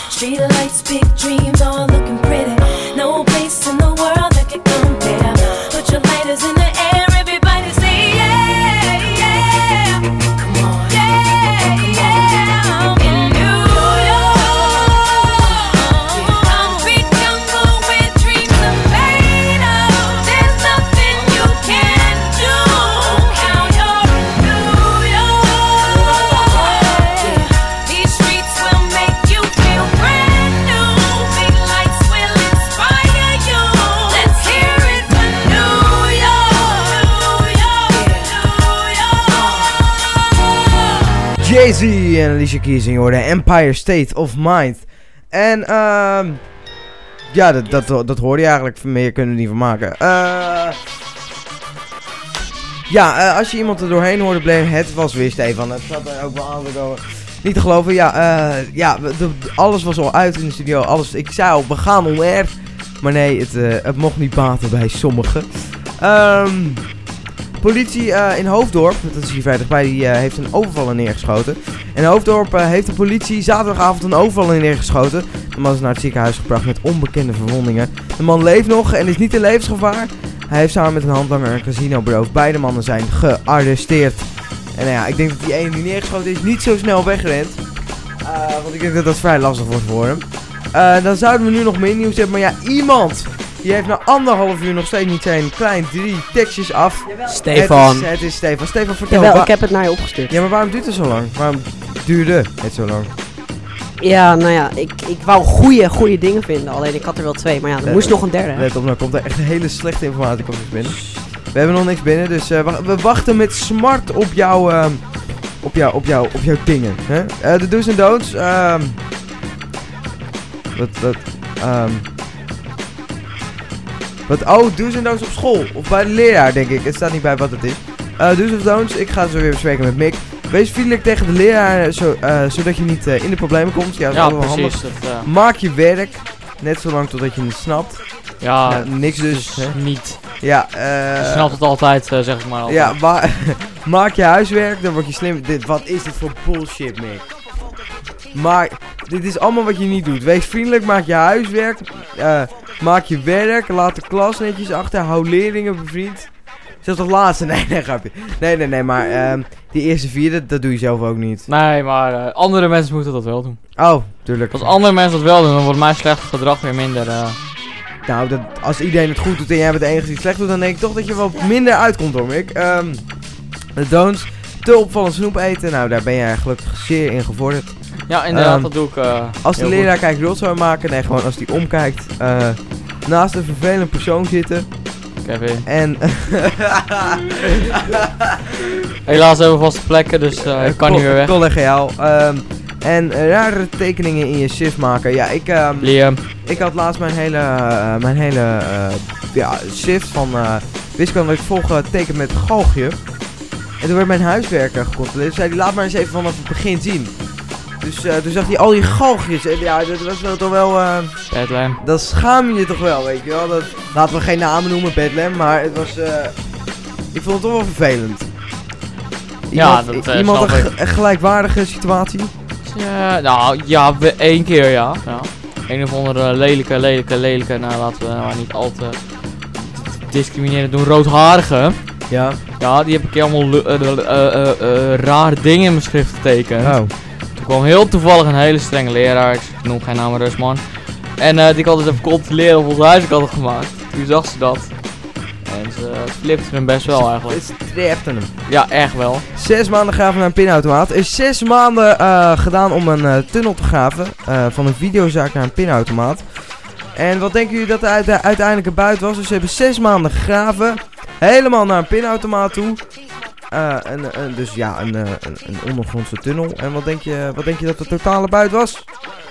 Jay-Z en Alicia Keys en je hoorde Empire State of Mind. En ehm... Uh, ja, dat, dat, dat hoorde je eigenlijk. Meer kunnen we er niet van maken. Uh, ja, uh, als je iemand er doorheen hoorde bleef, het was weer Stefan. Het zat er ook wel aan te komen. Niet te geloven, ja, uh, ja de, de, alles was al uit in de studio. Alles, ik zei al, we gaan on air. Maar nee, het, uh, het mocht niet baten bij sommigen. Um, politie uh, in Hoofddorp, dat is hier vrijdag bij, die uh, heeft een overvaller neergeschoten. In Hoofddorp uh, heeft de politie zaterdagavond een overvaller neergeschoten. De man is naar het ziekenhuis gebracht met onbekende verwondingen. De man leeft nog en is niet in levensgevaar. Hij heeft samen met een handlanger een casino beroofd. Beide mannen zijn gearresteerd. En nou ja, ik denk dat die ene die neergeschoten is niet zo snel wegrent. Uh, want ik denk dat dat vrij lastig wordt voor hem. Uh, dan zouden we nu nog meer nieuws hebben. Maar ja, iemand die heeft na anderhalf uur nog steeds niet zijn klein drie tekstjes af. Stefan. Het is, het is Stefan. Stefan, vertel. Jawel, ik heb het naar je opgestuurd. Ja, maar waarom duurt het zo lang? Waarom duurde het zo lang? Ja, nou ja, ik, ik wou goede, goede dingen vinden. Alleen ik had er wel twee, maar ja, er uh, moest nog een derde. Let op, nou komt er echt hele slechte informatie komt dus binnen. We hebben nog niks binnen, dus uh, we, we wachten met smart op jouw, uh, op jou, op jou, op jouw dingen. Hè? Uh, de do's en don'ts. Um, wat, wat, um, wat, oh, do's en don'ts op school. Of bij de leraar, denk ik. Het staat niet bij wat het is. Uh, do's of don'ts, ik ga ze weer bespreken met Mick. Wees vriendelijk tegen de leraar, zo, uh, zodat je niet uh, in de problemen komt. Ja, dat is ja wel precies. handig. Dat, uh... Maak je werk, net zolang totdat je het snapt. Ja, nou, niks dus. dus niet. Ja, uh, je snapt het altijd, uh, zeg ik maar altijd. Ja, ma maak je huiswerk, dan word je slim. Dit, wat is dit voor bullshit, Mick? Maar, dit is allemaal wat je niet doet. Wees vriendelijk, maak je huiswerk, uh, maak je werk, laat de klas netjes achter, hou leerlingen bevriend. Zelfs de laatste, nee, nee, grapje. Nee, nee, nee, maar uh, die eerste vier, dat, dat doe je zelf ook niet. Nee, maar uh, andere mensen moeten dat wel doen. Oh, tuurlijk. Als andere mensen dat wel doen, dan wordt mijn slechte gedrag weer minder. Uh... Nou, dat, als iedereen het goed doet en jij bent de enige die het slecht doet, dan denk ik toch dat je wel minder uitkomt, hoor, Mick. Um, de don'ts, te opvallend snoep eten, nou, daar ben jij gelukkig zeer in gevorderd. Ja, inderdaad, um, dat doe ik uh, Als de leraar kijkt rotzooi maken, nee, gewoon als die omkijkt, uh, naast een vervelend persoon zitten. Kevin. En helaas hebben we vaste plekken, dus uh, ik kan niet meer weg. Collegiaal. Um, en uh, rare tekeningen in je shift maken. Ja, ik, um, Liam. ik had laatst mijn hele, uh, mijn hele uh, ja, shift van uh, wiskunde dat ik volg uh, teken met galgje. En toen werd mijn huiswerker gecontroleerd. Dus zei hij, laat maar eens even vanaf het begin zien. Dus uh, toen zag hij al die galgjes. En ja, dat was wel toch wel... Uh, Bedlam. Dat schaam je je toch wel, weet je wel. Dat, laten we geen namen noemen, Bedlam. Maar het was... Uh, ik vond het toch wel vervelend. Iemand, ja, dat uh, iemand een, een gelijkwaardige situatie? Ja, nou, ja, we, één keer ja. ja. Een of andere lelijke, lelijke, lelijke... Nou, laten we nou niet al te discrimineren doen. Roodharige. Ja. Ja, die heb ik allemaal uh, uh, uh, uh, rare dingen in mijn schrift getekend. Oh. Toen kwam heel toevallig een hele strenge leraar, ik noem geen naam, Rusman. En uh, die ik altijd even controleren of ons huis ik had gemaakt. Toen zag ze dat. En ze uh, flipte hem best wel eigenlijk. Ze trapte hem. Ja, echt wel. Zes maanden graven naar een pinautomaat. Er is zes maanden uh, gedaan om een uh, tunnel te graven. Uh, van een videozaak naar een pinautomaat. En wat denken jullie dat de, uit, de uiteindelijke buit was? Dus ze hebben zes maanden gegraven. Helemaal naar een pinautomaat toe. Uh, en, uh, dus ja, een, uh, een, een ondergrondse tunnel. En wat denk je, wat denk je dat de totale buit was?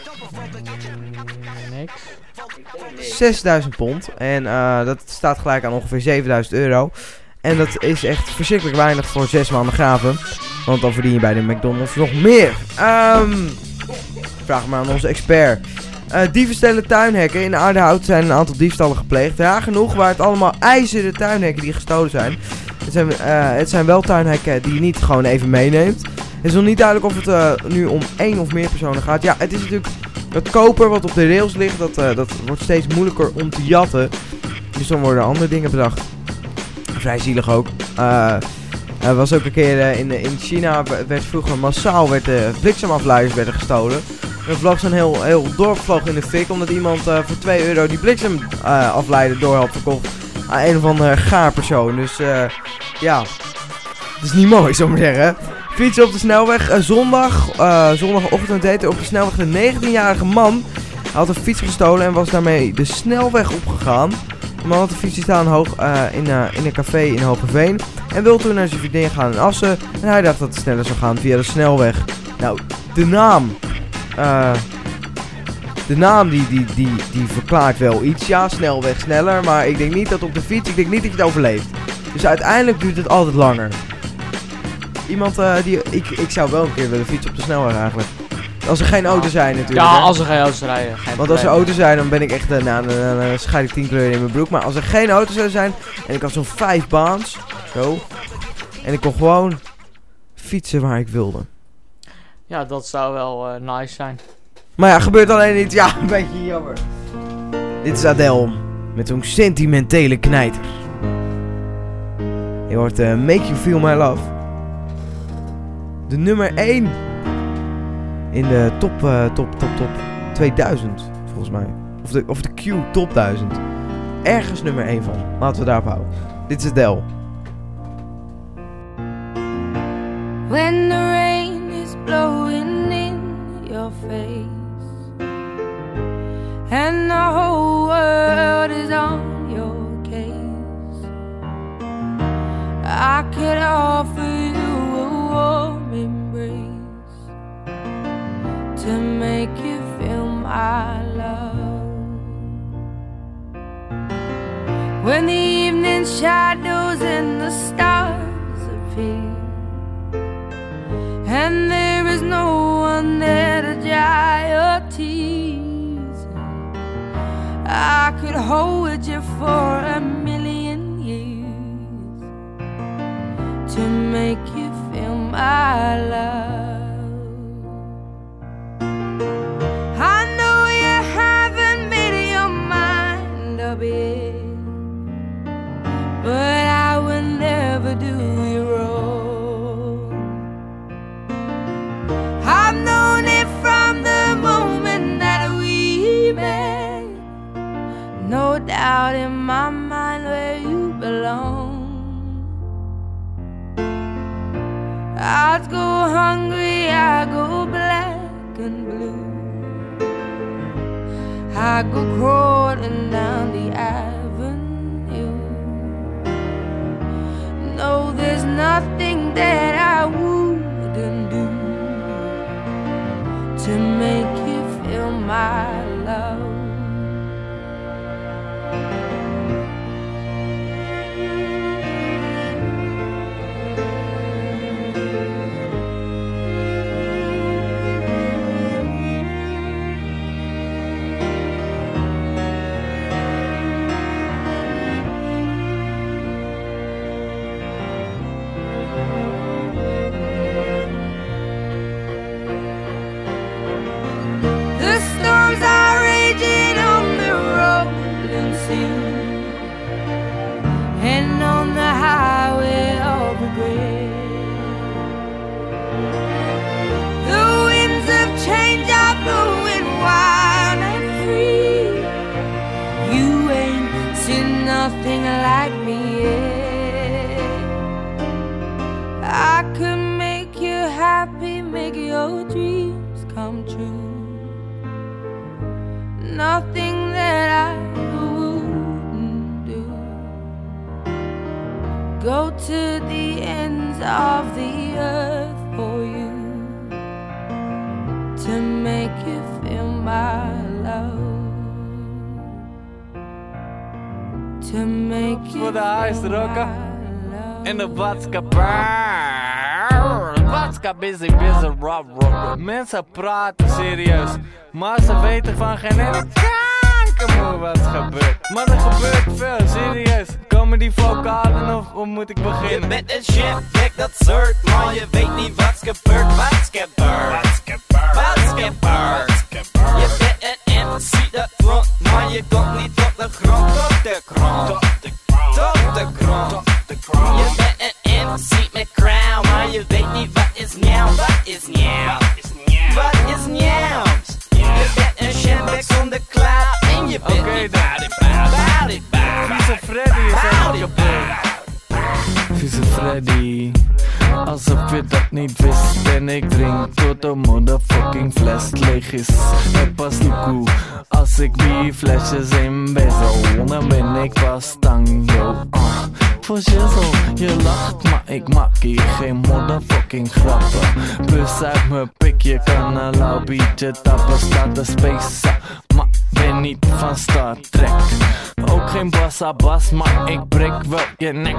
Niks. zesduizend pond. En uh, dat staat gelijk aan ongeveer zevenduizend euro. En dat is echt verschrikkelijk weinig voor zes maanden graven. Want dan verdien je bij de McDonald's nog meer. Um, vraag maar aan onze expert. Uh, dieven stelen tuinhekken. In Aardehout zijn een aantal diefstallen gepleegd. Raar genoeg waren het allemaal ijzeren tuinhekken die gestolen zijn. Het zijn, uh, het zijn wel tuinhekken die je niet gewoon even meeneemt. Het is nog niet duidelijk of het uh, nu om één of meer personen gaat. Ja, het is natuurlijk dat koper wat op de rails ligt. Dat, uh, dat wordt steeds moeilijker om te jatten. Dus dan worden andere dingen bedacht. Vrij zielig ook. Uh, er was ook een keer uh, in, in China werd vroeger massaal werd, uh, bliksemafleiders werden gestolen. Er vloog zo'n heel, heel dorp vloog in de fik omdat iemand uh, voor twee euro die bliksemafleider uh, door had verkocht aan een of andere gaar persoon. Dus uh, ja, dat is niet mooi, zou ik maar zeggen. Fietsen op de snelweg. Uh, zondag, uh, zondagochtend deed er op de snelweg een negentienjarige man. Hij had een fiets gestolen en was daarmee de snelweg opgegaan. De man had de fiets staan hoog, uh, in, uh, in een café in Hogeveen. en wil toen naar zijn vriendin gaan in Assen. En hij dacht dat het sneller zou gaan via de snelweg. Nou, de naam... Uh, de naam die, die, die, die verklaart wel iets. Ja, snelweg, sneller. Maar ik denk niet dat op de fiets, ik denk niet dat je het overleeft. Dus uiteindelijk duurt het altijd langer. Iemand uh, die... Ik, ik zou wel een keer willen fietsen op de snelweg eigenlijk. Als er geen auto's zijn natuurlijk. Ja, hè? als er geen auto's rijden. Geen Want probleem. als er auto's zijn, dan ben ik echt... Uh, nou, dan, dan, dan scheid ik tien kleuren in mijn broek. Maar als er geen auto's zouden zijn... En ik had zo'n vijf baans. Zo. En ik kon gewoon fietsen waar ik wilde. Ja, dat zou wel uh, nice zijn. Maar ja, gebeurt alleen niet. Ja, een beetje jammer. Dit is Adele. Met zo'n sentimentele knijter. Je hoort uh, Make You Feel My Love. De nummer één. In de top, uh, top, top, top tweeduizend. Volgens mij. Of de, of de Q top duizend. Ergens nummer één van. Laten we daarop houden. Dit is Adele. When the rain is blowing in your face and the whole world is on your case, I could offer you a warm embrace to make you feel my love. When the evening shadows and the stars appear and there is no one there to dry your tears, I could hold you for a million years to make you feel my love. I know you haven't made your mind up yet, but I will never do you wrong. I've known it from the moment that we met. No doubt in my mind where you belong. I go hungry, I go black and blue. I go crawling down the avenue. No, there's nothing that I wouldn't do to make you feel my love. And on the highway of regret, the winds of change are blowing wild and free. You ain't seen nothing like me yet. I could make you happy, make your dreams come true. Nothing that I go to the ends of the earth for you to make you feel my love, to make you Voor de huis roken in de badskamer. Badskap busy, busy, rob, rob. Mensen praten serieus, maar ze weten van geen ene kankermoe wat gebeurt. Maar er gebeurt veel, serieus. Komen die vocalen of hoe moet ik beginnen? Je bent een shitbag, dat soort, maar je weet niet wat's gebeurd, wat's gebeurd, wat's gebeurd, wat's gebeurd. Je bent een M C dat front, maar je komt niet op de grond, op de grond, op de grond, op de grond, op de grond. Je bent een M C met crown, maar je weet niet wat is nieuw, wat is nieuw, wat is nieuw. Je bent een shitbag zonder cloud en je bent niet bout it, bout it, bout it. Vieze Freddy is ook kapot. Vieze Freddy. alsof je dat niet wist. En ik drink tot de motherfucking fles leeg is. Het pas koe als ik die flesjes in bezel. Dan ben ik pas tang, yo. Uh. Voor shizzle, je lacht, maar ik maak hier geen motherfucking grappen. Bus uit mijn pik, je kan een lauw biertje tappen. Staat de space, maar ben niet van Star Trek. Ook geen bassa bas, maar ik breek wel je nek.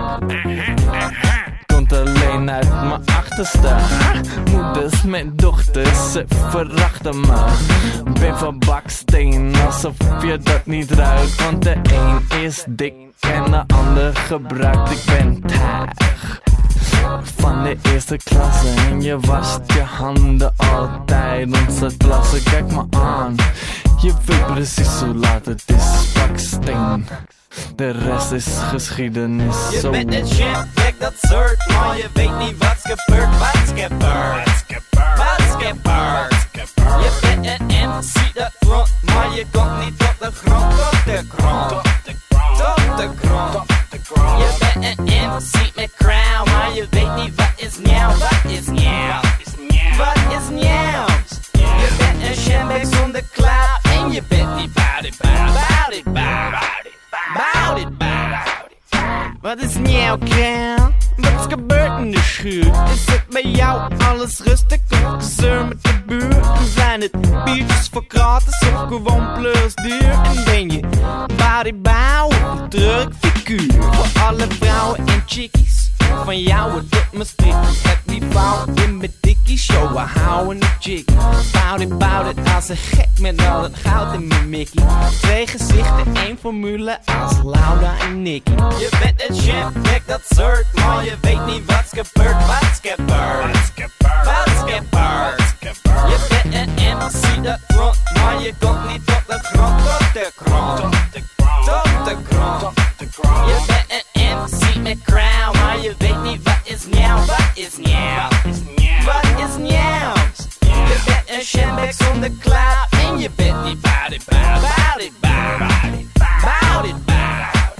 Komt alleen uit mijn achterste. Moeders met dochters, ze verachten me. Ben van baksteen, alsof je dat niet ruikt. Want de een is dik en de ander gebruikt. Ik ben taag van de eerste klasse en je wast je handen altijd. Onze klasse, kijk me aan. Je weet precies hoe laat het is, baksteen. De rest is geschiedenis. Je bent een shit, kijk dat soort, maar je weet niet wat's gebeurd, wat's gebeurd, wat's gebeurd. Je bent een M C dat front, maar je komt niet tot de grond, tot de grond, tot de grond. Je bent een M C met crown, maar je weet niet wat is nieuw, wat is nieuw, wat is nieuw. Je bent een shambek zonder cloud en je bent niet bout it, bout it, bout it. Bout it, bout it. Wat is nieuw, Kel? Wat is gebeurd in de schuur? Is het bij jou alles rustig? Of gezeur met de buurt? Zijn het biertjes voor gratis of gewoon plus duur? En ben je bout it, bout it, een druk figuur? Voor alle vrouwen en chickies van jou het doet me strikkie. Heb die vrouw in mijn dikkie show, we houden het jiggy. Bout it, bout it, als een gek met al het goud in mijn mickey. Twee gezichten, één formule als Laura en Nicky. Je bent een shit, kijk dat soort, maar je weet niet wat's gebeurd, wat's gebeurd, wat's gebeurd. Je bent een M C dat front, maar je komt niet tot de grond, tot de grond, tot de grond. Je bent een M C met crown, maar je weet niet wat is nieuw, wat is nieuw, wat is nieuw. Je bent een shambek zonder cloud en je bent niet bout it, bout it, bout it, bout it, bout it.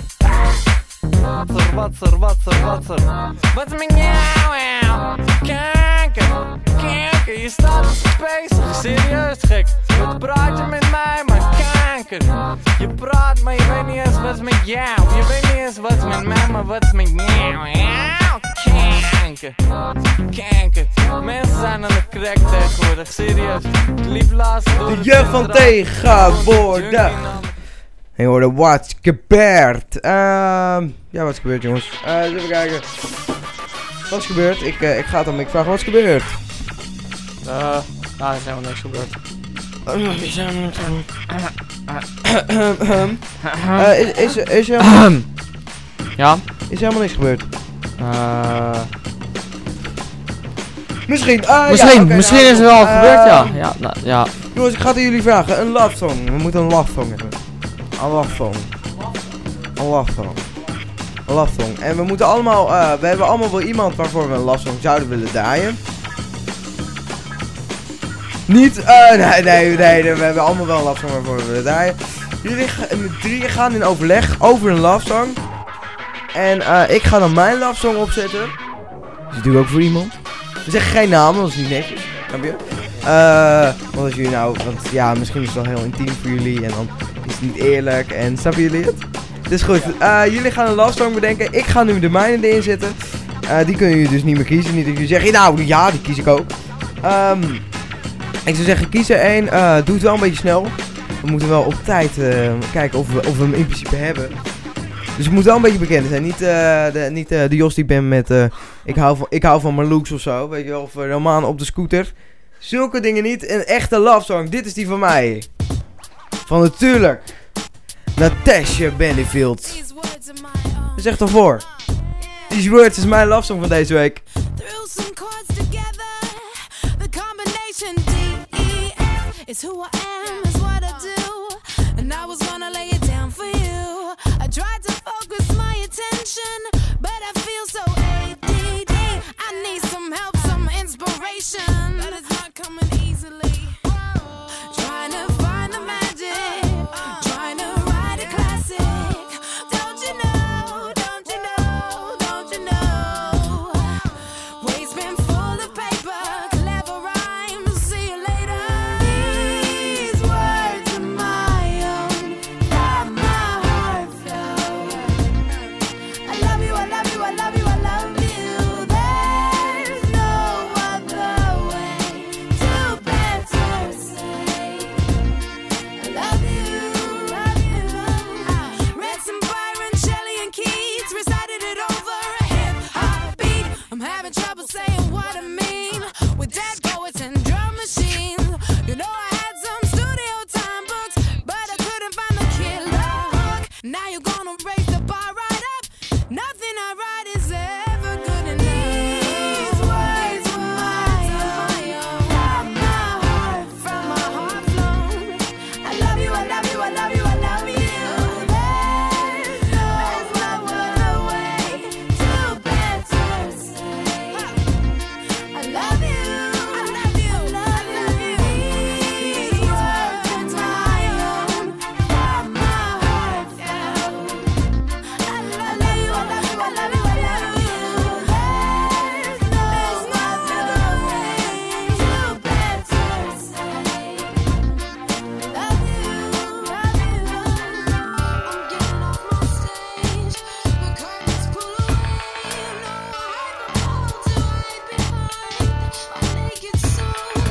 Wat er, wat er, wat er, wat is met jou? Kanker, kanker, je staat op bezig, serieus gek. Wat praat je met mij, maar kanker. Je praat, maar je weet niet eens wat is met jou. Je weet niet eens wat is met mij, maar wat is met jou. Kanker, kanker. Mensen zijn aan de crack tegenwoordig, serieus. Liep laatst door de jeugd van tegenwoordig. En je hoorde wat gebeurd. Uh, ja, wat is gebeurd, jongens? Uh, eens even kijken. Wat is gebeurd? Ik, uh, ik ga het aan Mick vragen. Wat is gebeurd? Uh, nou, er is helemaal niks gebeurd. Uh, is er niks gebeurd? Is is helemaal... Ja? Is helemaal niks gebeurd? Uh... Misschien, uh, misschien, ja, okay, misschien nou, is er wel uh, gebeurd, ja. Ja, nou, ja. Jongens, ik ga het aan jullie vragen. Een love song. We moeten een love song hebben. Een love song. Een love song. Een love song. En we moeten allemaal, uh, we hebben allemaal wel iemand waarvoor we een love song zouden willen draaien. Niet, uh, nee, nee, nee, we hebben allemaal wel een love song waarvoor we willen draaien. Jullie met drieën gaan in overleg over een love song. En uh, ik ga dan mijn love song opzetten. Dat is natuurlijk ook voor iemand. We zeggen geen naam, dat is niet netjes. Snap je? Uh, want als jullie nou, want ja, misschien is het wel heel intiem voor jullie en dan is het niet eerlijk en snappen jullie het? Dus goed, uh, jullie gaan een love song bedenken. Ik ga nu de mijne erin zetten. Uh, die kunnen jullie dus niet meer kiezen. Niet dat jullie zeggen, nou ja, die kies ik ook. Um, ik zou zeggen, kies er één. Uh, doe het wel een beetje snel. We moeten wel op tijd uh, kijken of we, of we hem in principe hebben. Dus het moet wel een beetje bekend zijn. Niet, uh, de, niet uh, de Jos die ik ben met uh, ik, hou van, ik hou van mijn looks of zo. Weet je wel, of uh, Romaan op de scooter. Zulke dingen niet. Een echte love song. Dit is die van mij. Van natuurlijk Natasha Bedingfield. Zeg toch voor. These Words is mijn love song van deze week. It's who I am, is what I do. And I was gonna lay it down for you. I tried to focus my attention, but I feel so A D D. I need some help, some inspiration, but it's not coming easily. Trying to find the magic, trying to write a classic. Don't you know, don't you know, don't you know? Ways I'm having trouble saying what I mean with dead poets and drum machines. You know I had some studio time books, but I couldn't find the killer hook. Now you're gonna raise the bar right up. Nothing I write is ever good enough. These words were my own, from my heart, from my heart flown. I love you, I love you, I love you, I love you. There's no other way to better say I love you, I love you, I love you. These words were my own, from my heart flown. I love you, I love you, I love you, I love you. There's no other way to better say I love you, love you. I'm getting off my stage, the curtains pull away. No, I have to hide behind. I'll make it so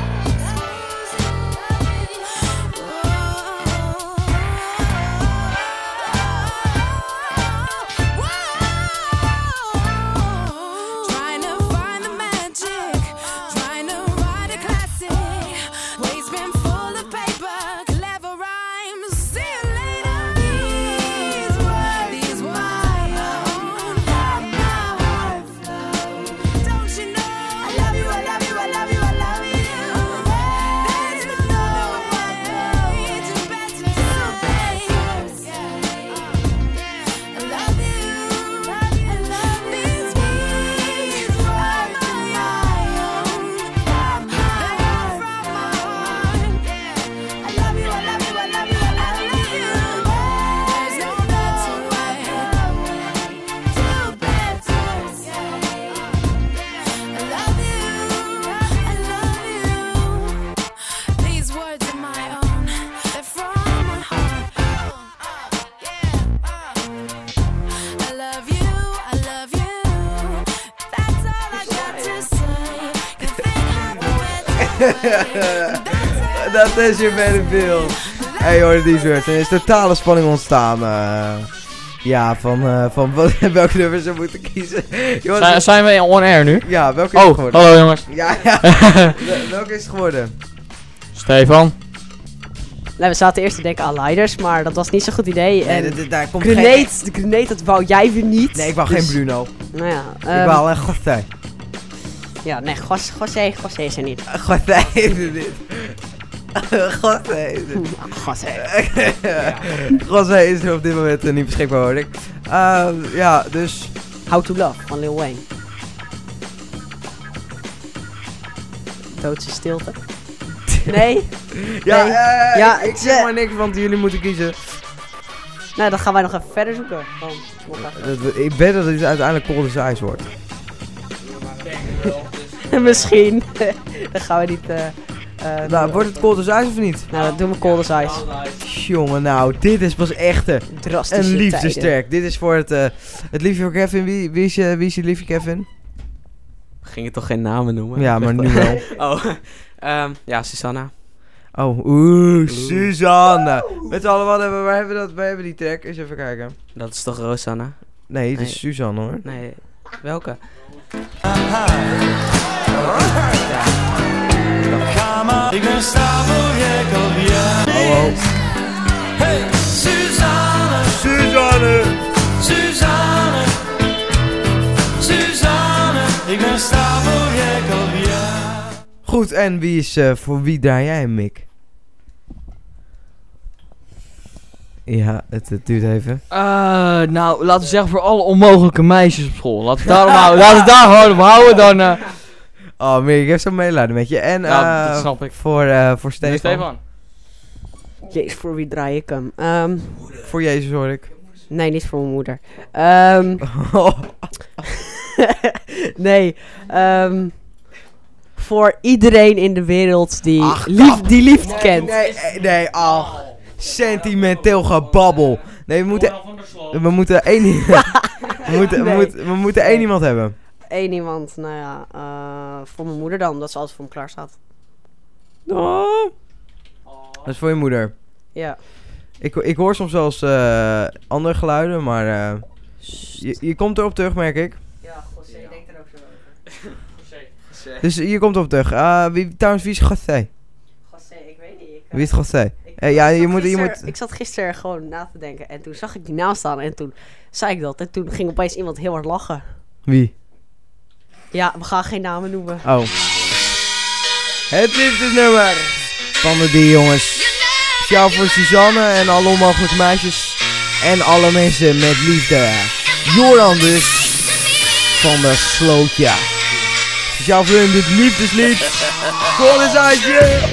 Trying to find the magic, trying to write a classic. Waste bin full of paper, clever rhymes. See you later. These words, these words my own, from my heart flow. Don't you know? I love you, I love you, I love you, I love you. There's no way to better say I love you, I love you. These words are my own, from my heart, from my heart. I love you, I love you, I love you, I love you. There's no better way to better say I love you, I love you. These words are my own, they're from my heart. I love you, I love you. That's all I got to say. Cause they have a way to Dat is je Battlefield. Hey hoor, die soort. Er is totale spanning ontstaan. eh. ja, van, eh, van wat, welke nummers we moeten kiezen. Jongens, Zijn, zijn we on air nu? Ja, welke is Oh, het geworden? hallo jongens. Ja, ja. Wel- welke is het geworden? Stefan. Nee, we zaten eerst te denken aan Leiders, maar dat was niet zo'n goed idee. Nee, En dat- dat- daar komt Grenade, geen- de Grenade, dat wou jij weer niet. Nee, ik wou Dus- geen Bruno. Nou ja. Ik ehm, wou alleen Gothé. Ja, nee, Gos- José, José is er niet. Gothé is er niet. Gothé is er niet. José. José is er op dit moment eh, niet beschikbaar, hoor ik. Ehm, ja, dus... How to Love van Lil Wayne. Doodse stilte. Nee? Ja, Nee. eh, ja, ik, ik het, zeg eh, maar niks, want jullie moeten kiezen. Nou, dan gaan wij nog even verder zoeken. Dan, nog even. Dat we- Ik weet dat het uiteindelijk Cold as Ice wordt. Misschien. Dan gaan we niet... eh eh, Nou, wordt het Cold as Ice of niet? Nou, dan doen we Cold as Ice. Jongen, nou, dit is pas echte. Drastische En tijden. liefdesterk. Dit is voor het, eh het liefje voor Kevin. Wie, wie, is je, wie is je liefje, Kevin? Ging je toch geen namen noemen? Ja, maar nu wel. Oh, ehm, ja, Susanna. Oh, oeh, Suzanne. Met z'n allen, wat hebben, waar hebben we dat? Waar hebben we die track? Eens even kijken. Dat is toch Rosanna? Nee, het is Suzanne, hoor. Nee, welke? Ik ben stapelgek op jou. Oh, oh. Hey, Suzanne. Suzanne. Suzanne. Suzanne. Ik ben stapelgek op jou. Goed, en wie is, eh, voor wie draai jij hem, Mick? Ja, het, het duurt even. Eh, nou, laten we zeggen voor alle onmogelijke meisjes op school. Laten we daarom houden. Laten we daar gewoon op houden, dan... eh Oh, Mick, ik heb zo'n medelijden met je. En Ja, eh dat snap ik. voor, eh voor Stefan. Stefan. Jezus, voor wie draai ik hem? Ehm, Voor Jezus, hoor ik. nee, niet voor mijn moeder. Ehm nee, ehm voor iedereen in de wereld die, Ach, lief, kap. die liefde Nee, kent. Nee, nee, nee, ach. Sentimenteel gebabbel. Nee, we moeten... We moeten één... we, moeten, we, Nee. moeten, we moeten één iemand hebben. Eén iemand, nou ja, eh, voor mijn moeder dan, dat ze altijd voor me klaar staat. Oh. Dat is voor je moeder. Ja. Ik, ik hoor soms wel eens eh, andere geluiden, maar... eh, je, je komt erop terug, merk ik. Ja, José denkt er ook zo over. José. Dus hier komt op terug. Uh, wie, trouwens, wie is José? José, ik weet niet. Ik, Wie is José? Ik, Eh, ja, je zat moet, je gisteren- moet... Ik zat gisteren gewoon na te denken en toen zag ik die naam staan en toen zei ik dat. En toen ging opeens iemand heel hard lachen. Wie? Ja, we gaan geen namen noemen. Oh. Het liefdesnummer van de die jongens. Speciaal voor Suzanne en alle onmogelijke meisjes. En alle mensen met liefde. Joran dus. Van de Slootja. Speciaal voor hun dit liefdeslied. Kom eens uit je.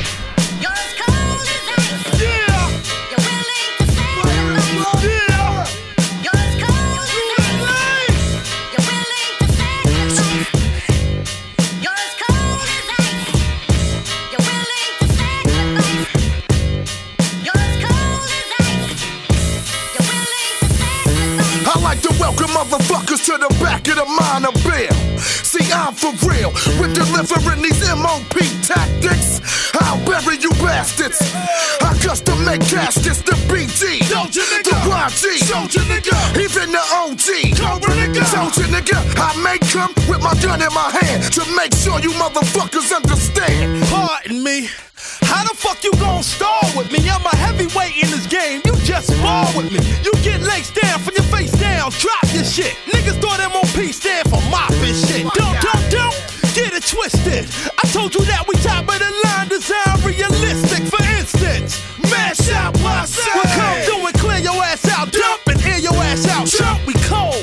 I like to welcome motherfuckers to the back of the minor bill. See, I'm for real with delivering these M O P tactics. I'll bury you bastards. I custom make caskets, the B G, the Y G, even the O G, Soldier nigga. I make come with my gun in my hand to make sure you motherfuckers understand. Pardon me. How the fuck you gon' stall with me? I'm a heavyweight in this game, you just spar with me. You get legs down from your face down, drop your shit. Niggas thought M O P stand for mopping shit. Don't, don't, don't get it twisted. I told you that we top of the line, design realistic. For instance, mash out, what's up? We'll come through and clear your ass out, dump and air your ass out. Jump, we cold.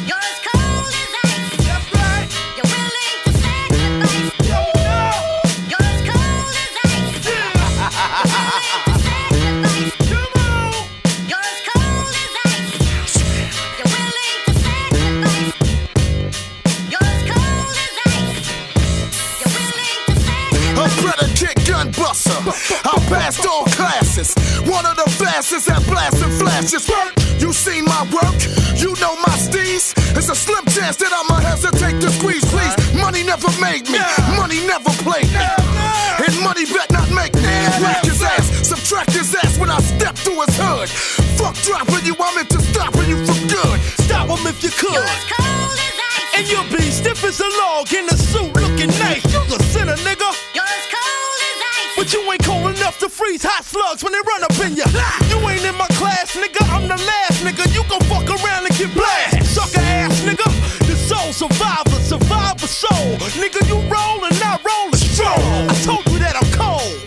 A predicate gun buster. I passed all classes. One of the fastest at blasting flashes. You seen my work? You know my steez? It's a slim chance that I'ma hesitate to squeeze, please. Money never made me. Money never played me. And money bet not make me. Whack his ass, subtract his ass when I step through his hood. Fuck dropping you, I'm into stopping you for good. Stop him if you could. And you'll be stiff as a log in a suit looking nice. You the sinner, nigga. But you ain't cold enough to freeze hot slugs when they run up in ya. You ain't in my class, nigga. I'm the last nigga. You gon' fuck around and get blasted. Sucker ass, nigga. The soul survivor, survivor soul. Nigga, you roll and I roll and stroll. I told you that I'm cold.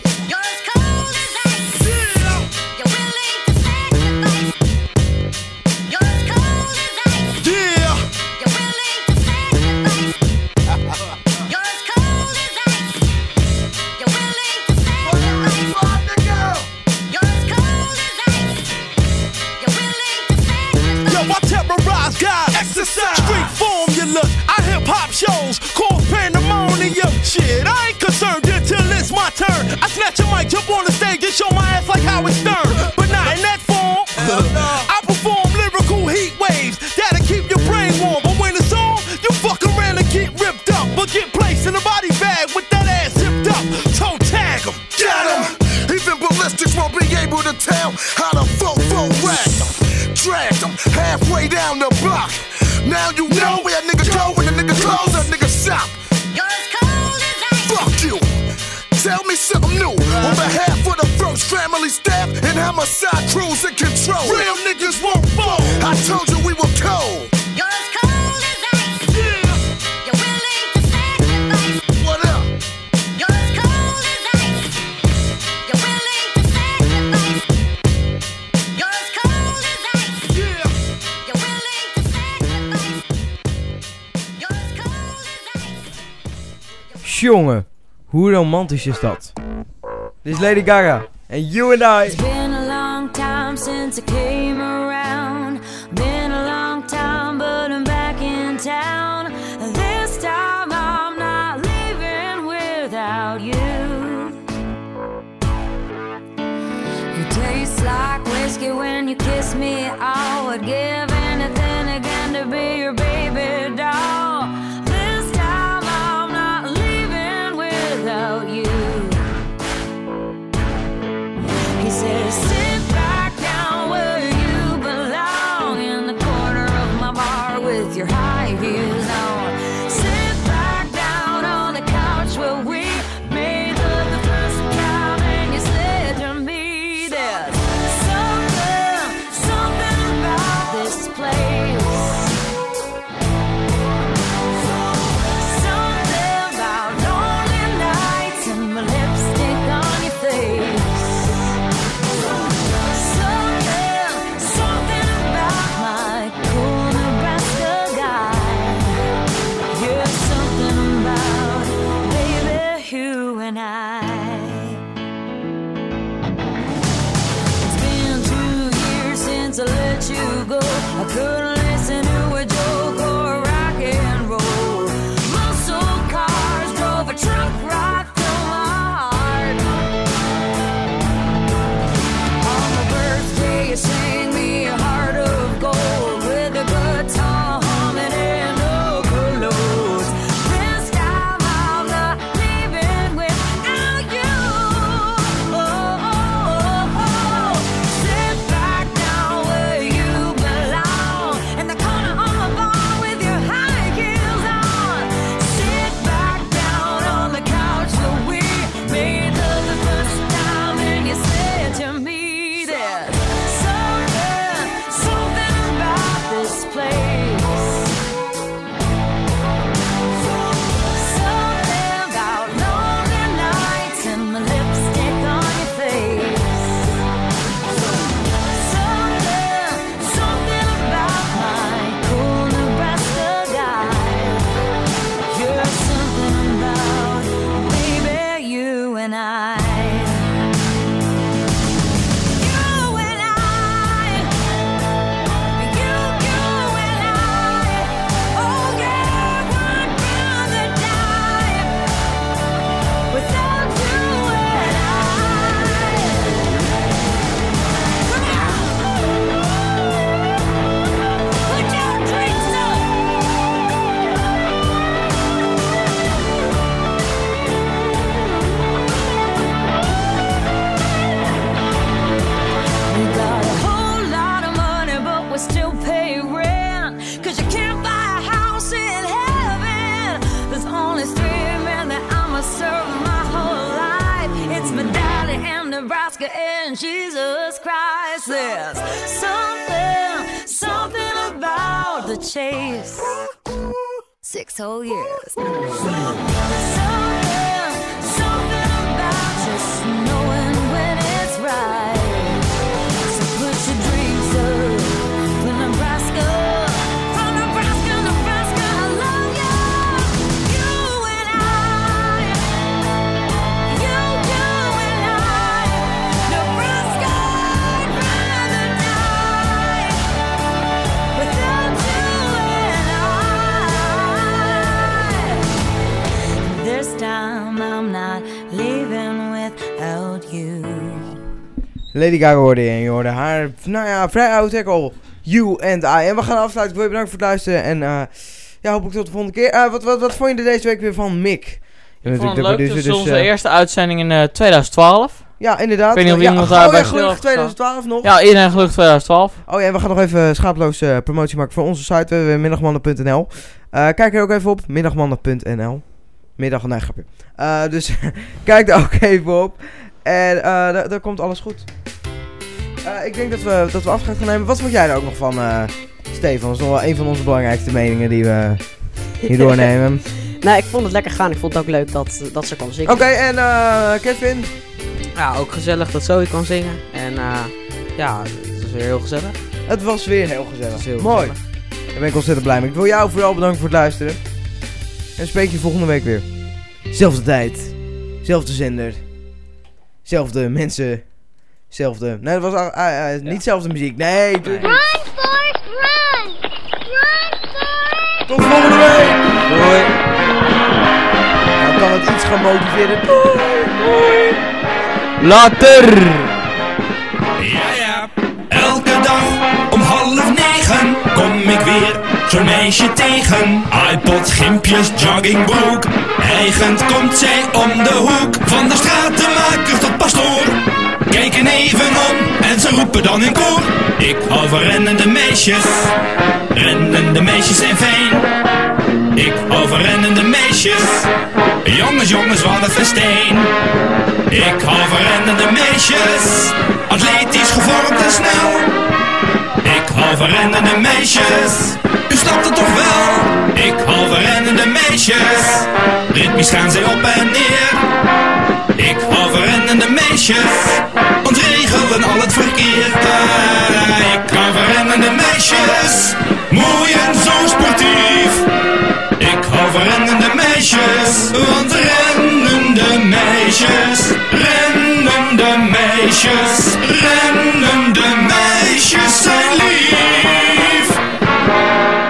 Exercise, street formulas, I hip hop shows, cause pandemonium. Shit, I ain't concerned until it's my turn. I snatch a mic, jump on the stage and show my ass like Howard Stern. But not in that form. I perform lyrical heat waves that'll keep your brain warm. But when it's on, you fuck around and get ripped up, but get placed in a body bag with that ass zipped up. Toe tag 'em, Got him. Even ballistics won't be able to tell how to fofo rag them. Dragged them halfway down the block. Now you know where a nigga go when a nigga close, a nigga shop. Fuck you. Tell me something new. On behalf of the first family staff and homicide crews in control. Real niggas won't fall. I told you we were cold. What up? Jongen, hoe romantisch is dat? Dit is Lady Gaga en You and I. It's been a long time since I came around. Been a long time, but I'm back in town. This time I'm not leaving without you. You taste like whiskey when you kiss me. I would give anything again to be your baby doll. This time I'm not leaving without you. He says, sit back down where you belong, in the corner of my bar with your high heels on. Nebraska and Jesus Christ. There's something, something about the chase. Six whole years. Something, something about just knowing when it's right. So put your dreams up for Nebraska. From Nebraska, Nebraska, I love you. You and I. You, you and I. Nebraska, I'd rather die without you and I. This time I'm not leaving without you. Lady Gaga hoorde je en je hoorde haar, nou ja, vrij oud tackle, You and I. En we gaan afsluiten. Ik wil je bedanken voor het luisteren en uh, ja, hopelijk tot de volgende keer. Uh, wat, wat, wat vond je er deze week weer van Mick? Ik vond het leuk, dit is onze uh, eerste uitzending in uh, twintig twaalf. Ja, inderdaad. Ik weet niet of ja, iemand oh, daarbij ja, gelukkig twintig twaalf nog. Ja, iedereen gelukkig twintig twaalf. Oh ja, en we gaan nog even schaaploos uh, promotie maken voor onze site, w w w punt middagmannen punt n l. Uh, kijk er ook even op, middagmannen punt n l. Middag, nee, grapje. Uh, dus kijk daar ook even op. En uh, daar komt alles goed. Uh, ik denk dat we, dat we afscheid gaan nemen. Wat vond jij er ook nog van, uh, Stefan? Dat is nog wel een van onze belangrijkste meningen die we hier doornemen. Nou, ik vond het lekker gaan. Ik vond het ook leuk dat, dat ze kon zingen. Oké, okay, en uh, Kevin? Ja, ook gezellig dat Zoe kan zingen. En uh, ja, het was weer heel gezellig. Het was weer heel gezellig. Heel Mooi. Gezellig. Daar ben ik ontzettend blij mee. Ik wil jou vooral bedanken voor het luisteren. En spreek je volgende week weer. Zelfde tijd. Zelfde zender. Zelfde mensen. Zelfde. Nee, dat was uh, uh, uh, niet zelfde muziek. Nee. Run, Forrest, run! Run, Forrest! Tot volgende week! Doei! Nou kan het iets gaan motiveren. Doei! Doei! Later! Ja, ja. Elke dag om half negen kom ik weer zo'n meisje tegen. iPod, gimpjes, joggingbroek. Eigend komt zij om de hoek. Van de stratenmakers tot pastoor. Kijken even om en ze roepen dan in koor. Ik hou van rennende meisjes. Rennende meisjes zijn fijn. Ik hou van rennende meisjes. Jongens, jongens, wat een festijn. Ik hou van rennende meisjes. Atletisch gevormd en snel. Ik hou van rennende meisjes. U snapt het toch wel? Ik hou van rennende meisjes. Ritmisch gaan zij op en neer. Ik hou van rennende meisjes. Ontregelen al het verkeer.